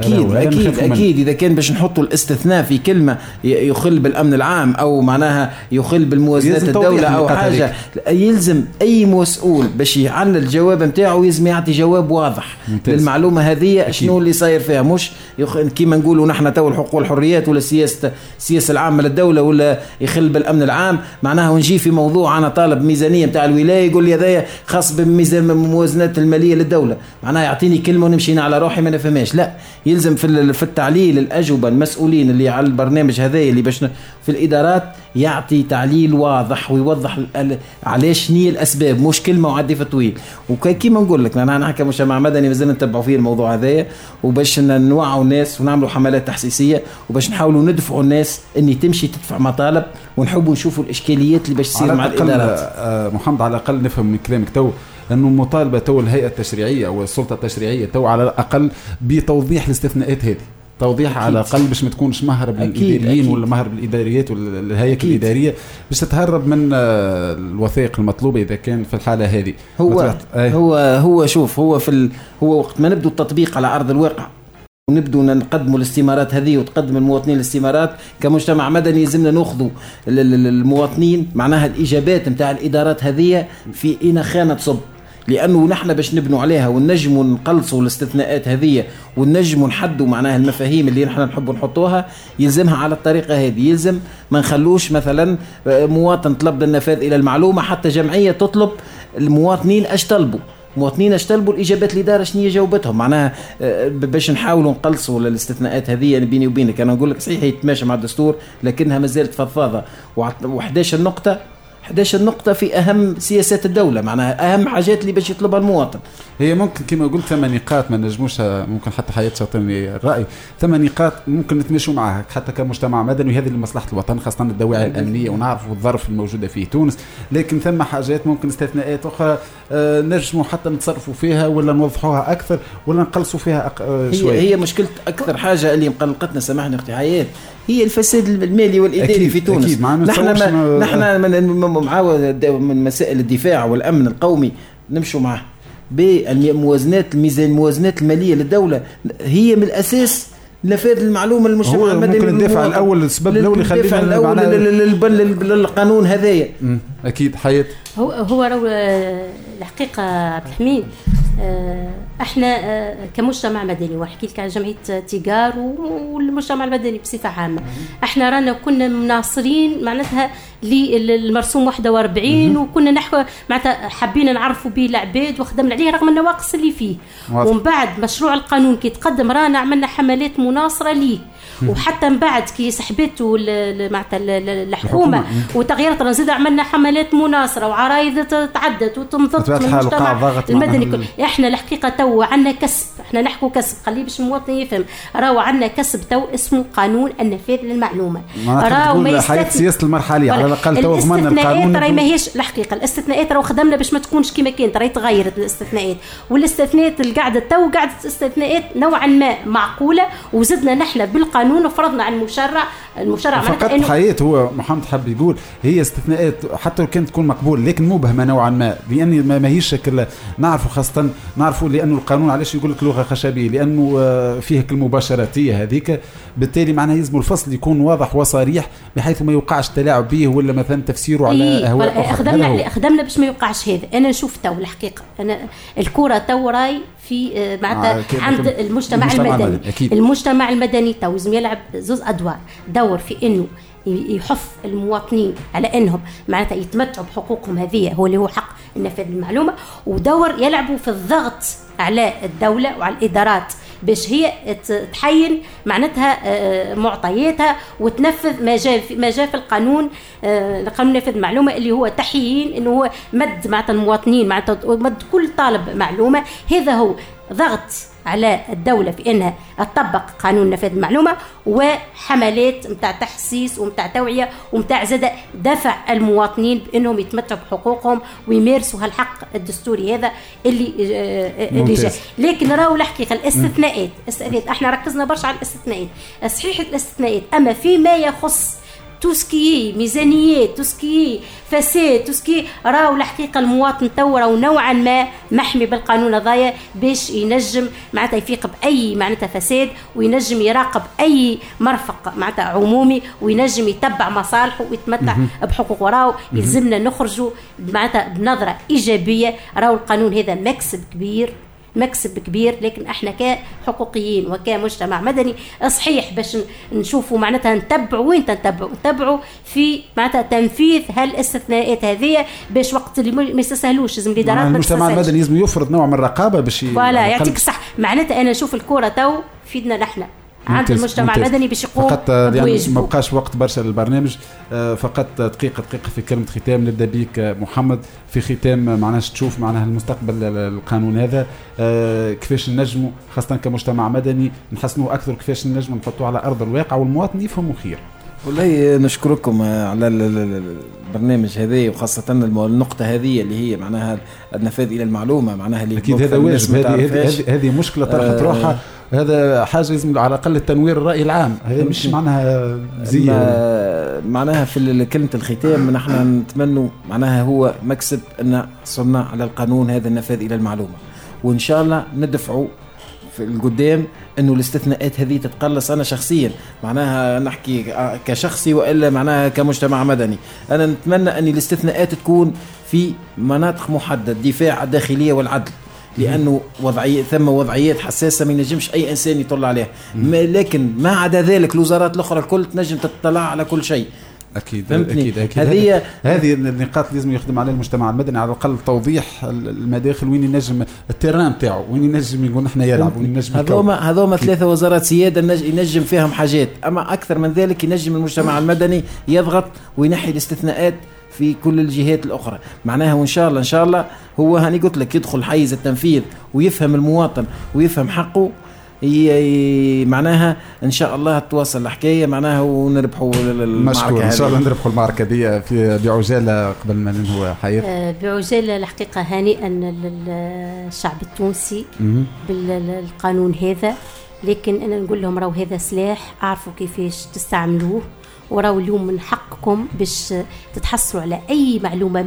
اكيد اذا كان باش نحطوا الاستثناء في كلمه يخل بالامن العام او معناها يخل بالموازنات الدوله او حاجه يلزم اي مسؤول باش يعلل الجواب نتاعو يلزم يعطي جواب واضح للمعلومه هذه شنو اللي صاير فيها مش كيما نقولوا نحن تو الحقوق والحريات ولا السياسه العامه للدوله ولا يخل بالامن العام معناها ونجي في موضوع انا طالب ميزانيه نتاع الولايه يقول لي هذايا خاص بالموازنات الماليه للدوله معناها يعطيني كلمه ونمشينا على روحي ما نفهمهاش لا يلزم في التعليل الاجوبه المسؤولين اللي على البرنامج هذا اللي باش في الادارات يعطي تعليل واضح ويوضح علاش نية الاسباب مش كلمه وعدي في طويل وكيما نقول لك انا كمجتمع مدني مازال نتبعوا فيه الموضوع هذايا وباش نوعوا الناس ونعملوا حملات تحسيسيه وباش نحاولوا ندفعوا الناس اني تمشي تدفع مطالب ونحبوا نشوفوا الاشكاليات اللي باش تصير مع الادارات محمد على الاقل نفهم من كلامك تو أنه مطالبة تو الهيئة التشريعية أو السلطة التشريعية تو على الأقل بتوضيح الاستثناءات هذه توضيح أكيد. على الأقل باش ما تكونش مهرب الإداريين ولا مهرب الإداريات ولا الهياكل الإدارية باش تتهرب من الوثائق المطلوبة إذا كان في الحالة هذه هو شوف هو هو وقت ما نبدو التطبيق على أرض الواقع ونبدو نقدموا الاستمارات هذه وتقدم المواطنين الاستمارات كمجتمع مدني يلزمنا ناخذوا المواطنين معناها الإجابات نتاع الإدارات هذه في إنا خانة صب لأنه نحن باش نبنوا عليها ونجموا نقلصوا الاستثناءات هذه ونجموا نحدوا معناها المفاهيم اللي نحن نحب نحطوها يلزمها على الطريقة هذه يلزم ما نخلوش مثلا مواطن طلب النفاذ إلى المعلومة حتى جمعية تطلب المواطنين اش طلبوا مواطنين اشتلبوا الإجابات الإدارة شنية جاوبتهم معناها باش نحاولوا نقلصوا الاستثناءات هذه بيني وبينك أنا أقول لك صحيح يتماشى مع الدستور لكنها ما زالت فضفاضة و11 نقطة في أهم سياسات الدولة معناها أهم حاجات اللي باش يطلبها المواطن هي ممكن كما قلت 8 نقاط ما نجموش ممكن حتى حياة شاطرني الرأي 8 نقاط ممكن نتماشوا معها حتى كمجتمع مدني وهذه لمصلحة الوطن خاصة الدواعي الأمنية ونعرفوا الظرف الموجودة في تونس لكن ثم حاجات ممكن استثناءات أخرى نجموا حتى نتصرفوا فيها ولا نوضحوها أكثر ولا نقلصوا فيها شوية هي مشكلة أكثر حاجة اللي مقلقتنا سامحني أختي حياة هي الفساد المالي والإداري أكيد في تونس أكيد نحن من مسائل الدفاع والأمن القومي نمشوا معه بالموازنات الموازنات المالية للدولة هي من الأساس نفاذ المعلومة المجتمع المدني ممكن الدفع الأول السبب الأول يخلينا للقانون هذايا أكيد حياة هو الحقيقة عبد الحميد احنا كمجتمع مدني وحكي لك على جمعية تيجار والمجتمع المدني بصفة عامة احنا رانا كنا مناصرين معناتها للمرسوم 41 وكنا نحكي معناتها حابين نعرفوا به العباد وخدمنا عليه رغم النواقص اللي فيه ومن بعد مشروع القانون كي تقدم رانا عملنا حملات مناصرة ليه وحتى من بعد كي سحبته معناتها الحكومة وتغيرت نزيد عملنا حملات مناصرة وعرايض تعدت وتنضبط من المجتمع المدني كله احنا الحقيقة تو عنا كسب احنا نحكوا كسب خليه باش المواطن يفهم راهو عنا كسب تو اسمه قانون النفاذ للمعلومة راهو ما حياة سياسة المرحلية على الأقل تو ضمننا القانون راهي ماهيش الحقيقة الاستثناءات راهو خدمنا باش ما تكونش كما كانت راهي تغيرت الاستثناءات والاستثناءات اللي قاعدة تو قاعدة استثناءات نوعا ما معقولة وزدنا نحن بالقانون وفرضنا على المشرع فقط حياة هو محمد حب يقول هي استثناءات حتى لو كانت تكون مقبول لكن مبهمة نوعا ما لأن ما هيش شكل نعرف خاصة نعرفوا لانه القانون علاش يقول لك لغه خشبيه، لانه فيه المباشراتيه هذيك، بالتالي معناها يلزم الفصل يكون واضح وصريح بحيث ما يوقعش تلاعب به ولا مثلا تفسيره على اهواء اخرى. خدمنا باش ما يوقعش هذا. انا نشوف تو الحقيقه انا الكره تو راي في معناتها عند المجتمع المدني. المجتمع المدني تو لازم يلعب زوز ادوار، دور في انه يحث المواطنين على انهم معناتها يتمتعوا بحقوقهم هذه، هو اللي هو حق النفاذ المعلومه، ودور يلعبوا في الضغط على الدوله وعلى الادارات باش هي تحين معناتها معطياتها وتنفذ ما جاء في القانون، القانون نفاذ المعلومه اللي هو تحيين انه هو مد معناتها المواطنين معناتها مد كل طالب معلومه. هذا هو ضغط على الدولة في أنها تطبق قانون نفاذ المعلومة، وحملات متاع تحسيس ومتاع توعية ومتاع زادة دفع المواطنين بأنهم يتمتعوا بحقوقهم ويمارسوا هالحق الدستوري هذا اللي جاء. لكن راهو الحقيقة الاستثناءات احنا ركزنا برشا على الاستثناءات، صحيح الاستثناءات، أما فيما يخص توسكي ميزانيات، توسكي فساد، توسكي راهو الحقيقه المواطن تو راهو نوعا ما محمي بالقانون هذايا باش ينجم معناتها يفيق باي معناتها فساد، وينجم يراقب اي مرفق معناتها عمومي، وينجم يتبع مصالحه ويتمتع بحقوقه. راهو يلزمنا نخرجوا معناتها بنظره ايجابيه. راهو القانون هذا مكسب كبير، لكن احنا كحقوقيين وكمجتمع مدني صحيح باش نشوفوا معناتها نتبعوا وين نتبعوا في معناتها تنفيذ هالاستثناءات هذه، باش وقت اللي ما يستسهلوش لازم الادارات المجتمع المدني لازم يفرض نوع من الرقابه باش فوالا يعطيك الصح. معناتها انا اشوف الكره تو فيدنا نحن عند المجتمع المدني باش يقوم فقط يعني ما بقاش وقت برشا للبرنامج، فقط دقيقه في كلمه ختام. نبدا بيك محمد في ختام، معناش تشوف معناها المستقبل القانون هذا كيفاش نجموا خاصه كمجتمع مدني نحسنوه اكثر، كيفاش نجموا نحطوه على ارض الواقع والمواطن يفهموا خير. والله نشكركم على البرنامج هذا، وخاصة النقطة هذه اللي هي معناها النفاذ إلى المعلومة، معناها اللي أكيد هذا واجب، هذه مشكلة طرحت روحها، هذا حاجة لازم على الأقل التنوير الرأي العام، هذا مش معناها معناها في كلمة الختام نحن نتمنى معناها هو مكسب أن صرنا على القانون هذا النفاذ إلى المعلومة، وإن شاء الله ندفعوا في القدام انه الاستثناءات هذه تتقلص. انا شخصيا معناها نحكي كشخصي والا معناها كمجتمع مدني، انا نتمنى ان الاستثناءات تكون في مناطق محدده، دفاع الداخليه والعدل، لانه ثم وضعيات حساسه ما ينجمش اي انسان يطلع عليها، لكن ما عدا ذلك الوزارات الاخرى الكل تنجم تطلع على كل شيء. أكيد هذه النقاط لازم يخدم عليها المجتمع المدني، على الأقل توضيح المداخل وين ينجم التيران بتاعه، وين ينجم يقول نحن يلعب، وين ينجم هذوما 3 وزارات سيادة ينجم فيهم حاجات، أما أكثر من ذلك ينجم المجتمع المدني يضغط وينحي الاستثناءات في كل الجهات الأخرى معناها. وإن شاء الله هو هاني قلت لك يدخل حيز التنفيذ ويفهم المواطن ويفهم حقه، معناها ان شاء الله تواصل الحكايه معناها ونربحوا المعركه. ان شاء الله نربحوا المعركه دي بعجاله. قبل ما ننهي حياة بعجاله الحقيقه هانئا للشعب التونسي بالقانون هذا، لكن انا نقول لهم راهو هذا سلاح، اعرفوا كيفاش تستعملوه، وراهو اليوم من حقكم باش تتحصلوا على اي معلومه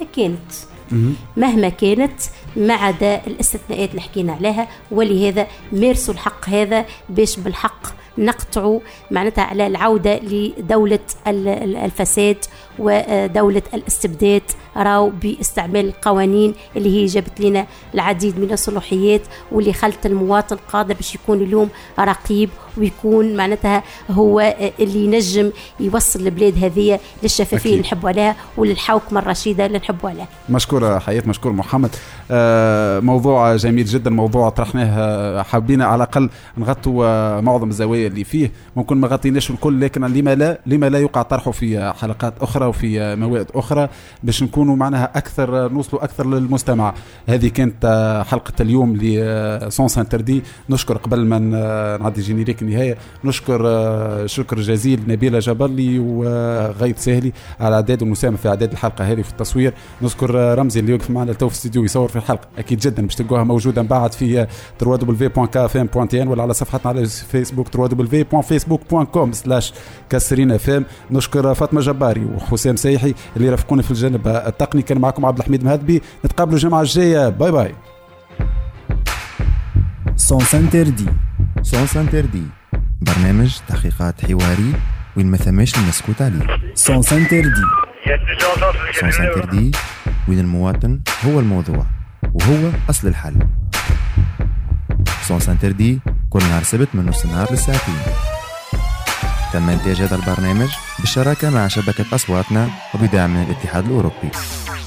مهما كانت ما عدا الاستثناءات اللي حكينا عليها. ولهذا مارسوا الحق هذا باش بالحق نقطعوا معناتها على العودة لدولة الفساد ودولة الاستبداد، راو باستعمال القوانين اللي هي جابت لنا العديد من الصلاحيات، واللي خلت المواطن قادر باش يكون اليوم رقيب، ويكون معناتها هو اللي ينجم يوصل البلاد هذه للشفافية اللي نحبوا عليها وللحوكمة الرشيدة اللي نحبوا عليها. مشكورة حياة، مشكور محمد. موضوع جميل جدا، موضوع طرحناه، حابين على الأقل نغطوا معظم الزوايا اللي فيه، ممكن ما غطيناش الكل، لكن لما لا يقع طرحه في حلقات أخرى وفي مواد أخرى باش نكونوا معناها أكثر، نوصلوا أكثر للمستمع. هذه كانت حلقة اليوم لسونس انتردي. نشكر قبل ما نعدي جينيريك النهاية، نشكر شكر جزيل نبيلة جبلي وغيث سهلي على الإعداد والمساهمة في إعداد الحلقة هذه في التصوير. نذكر رمزي اللي يوقف معنا تو في الاستديو يصور في الحلقة، أكيد جدا باش تلقوها موجودة من بعد في www.kfm.n ولا على صفحتنا على فيسبوك www.facebook.com/كسرين-fm. نشكر فاطمة جباري وحسام سيحي اللي رافقونا في الجانب التقني. كان معكم عبد الحميد مهدبي، نتقابلوا الجمعة الجاية، باي باي. سونس انتردي. سونس انتردي، برنامج تحقيقات حواري وين ما ثماش المسكوت عليه. سونس انتردي. سونس انتردي، وين المواطن هو الموضوع وهو أصل الحل. سونس انتردي كل نهار سبت من نص النهار للساعتين. تم إنتاج هذا البرنامج بالشراكة مع شبكة أصواتنا وبدعم من الاتحاد الأوروبي.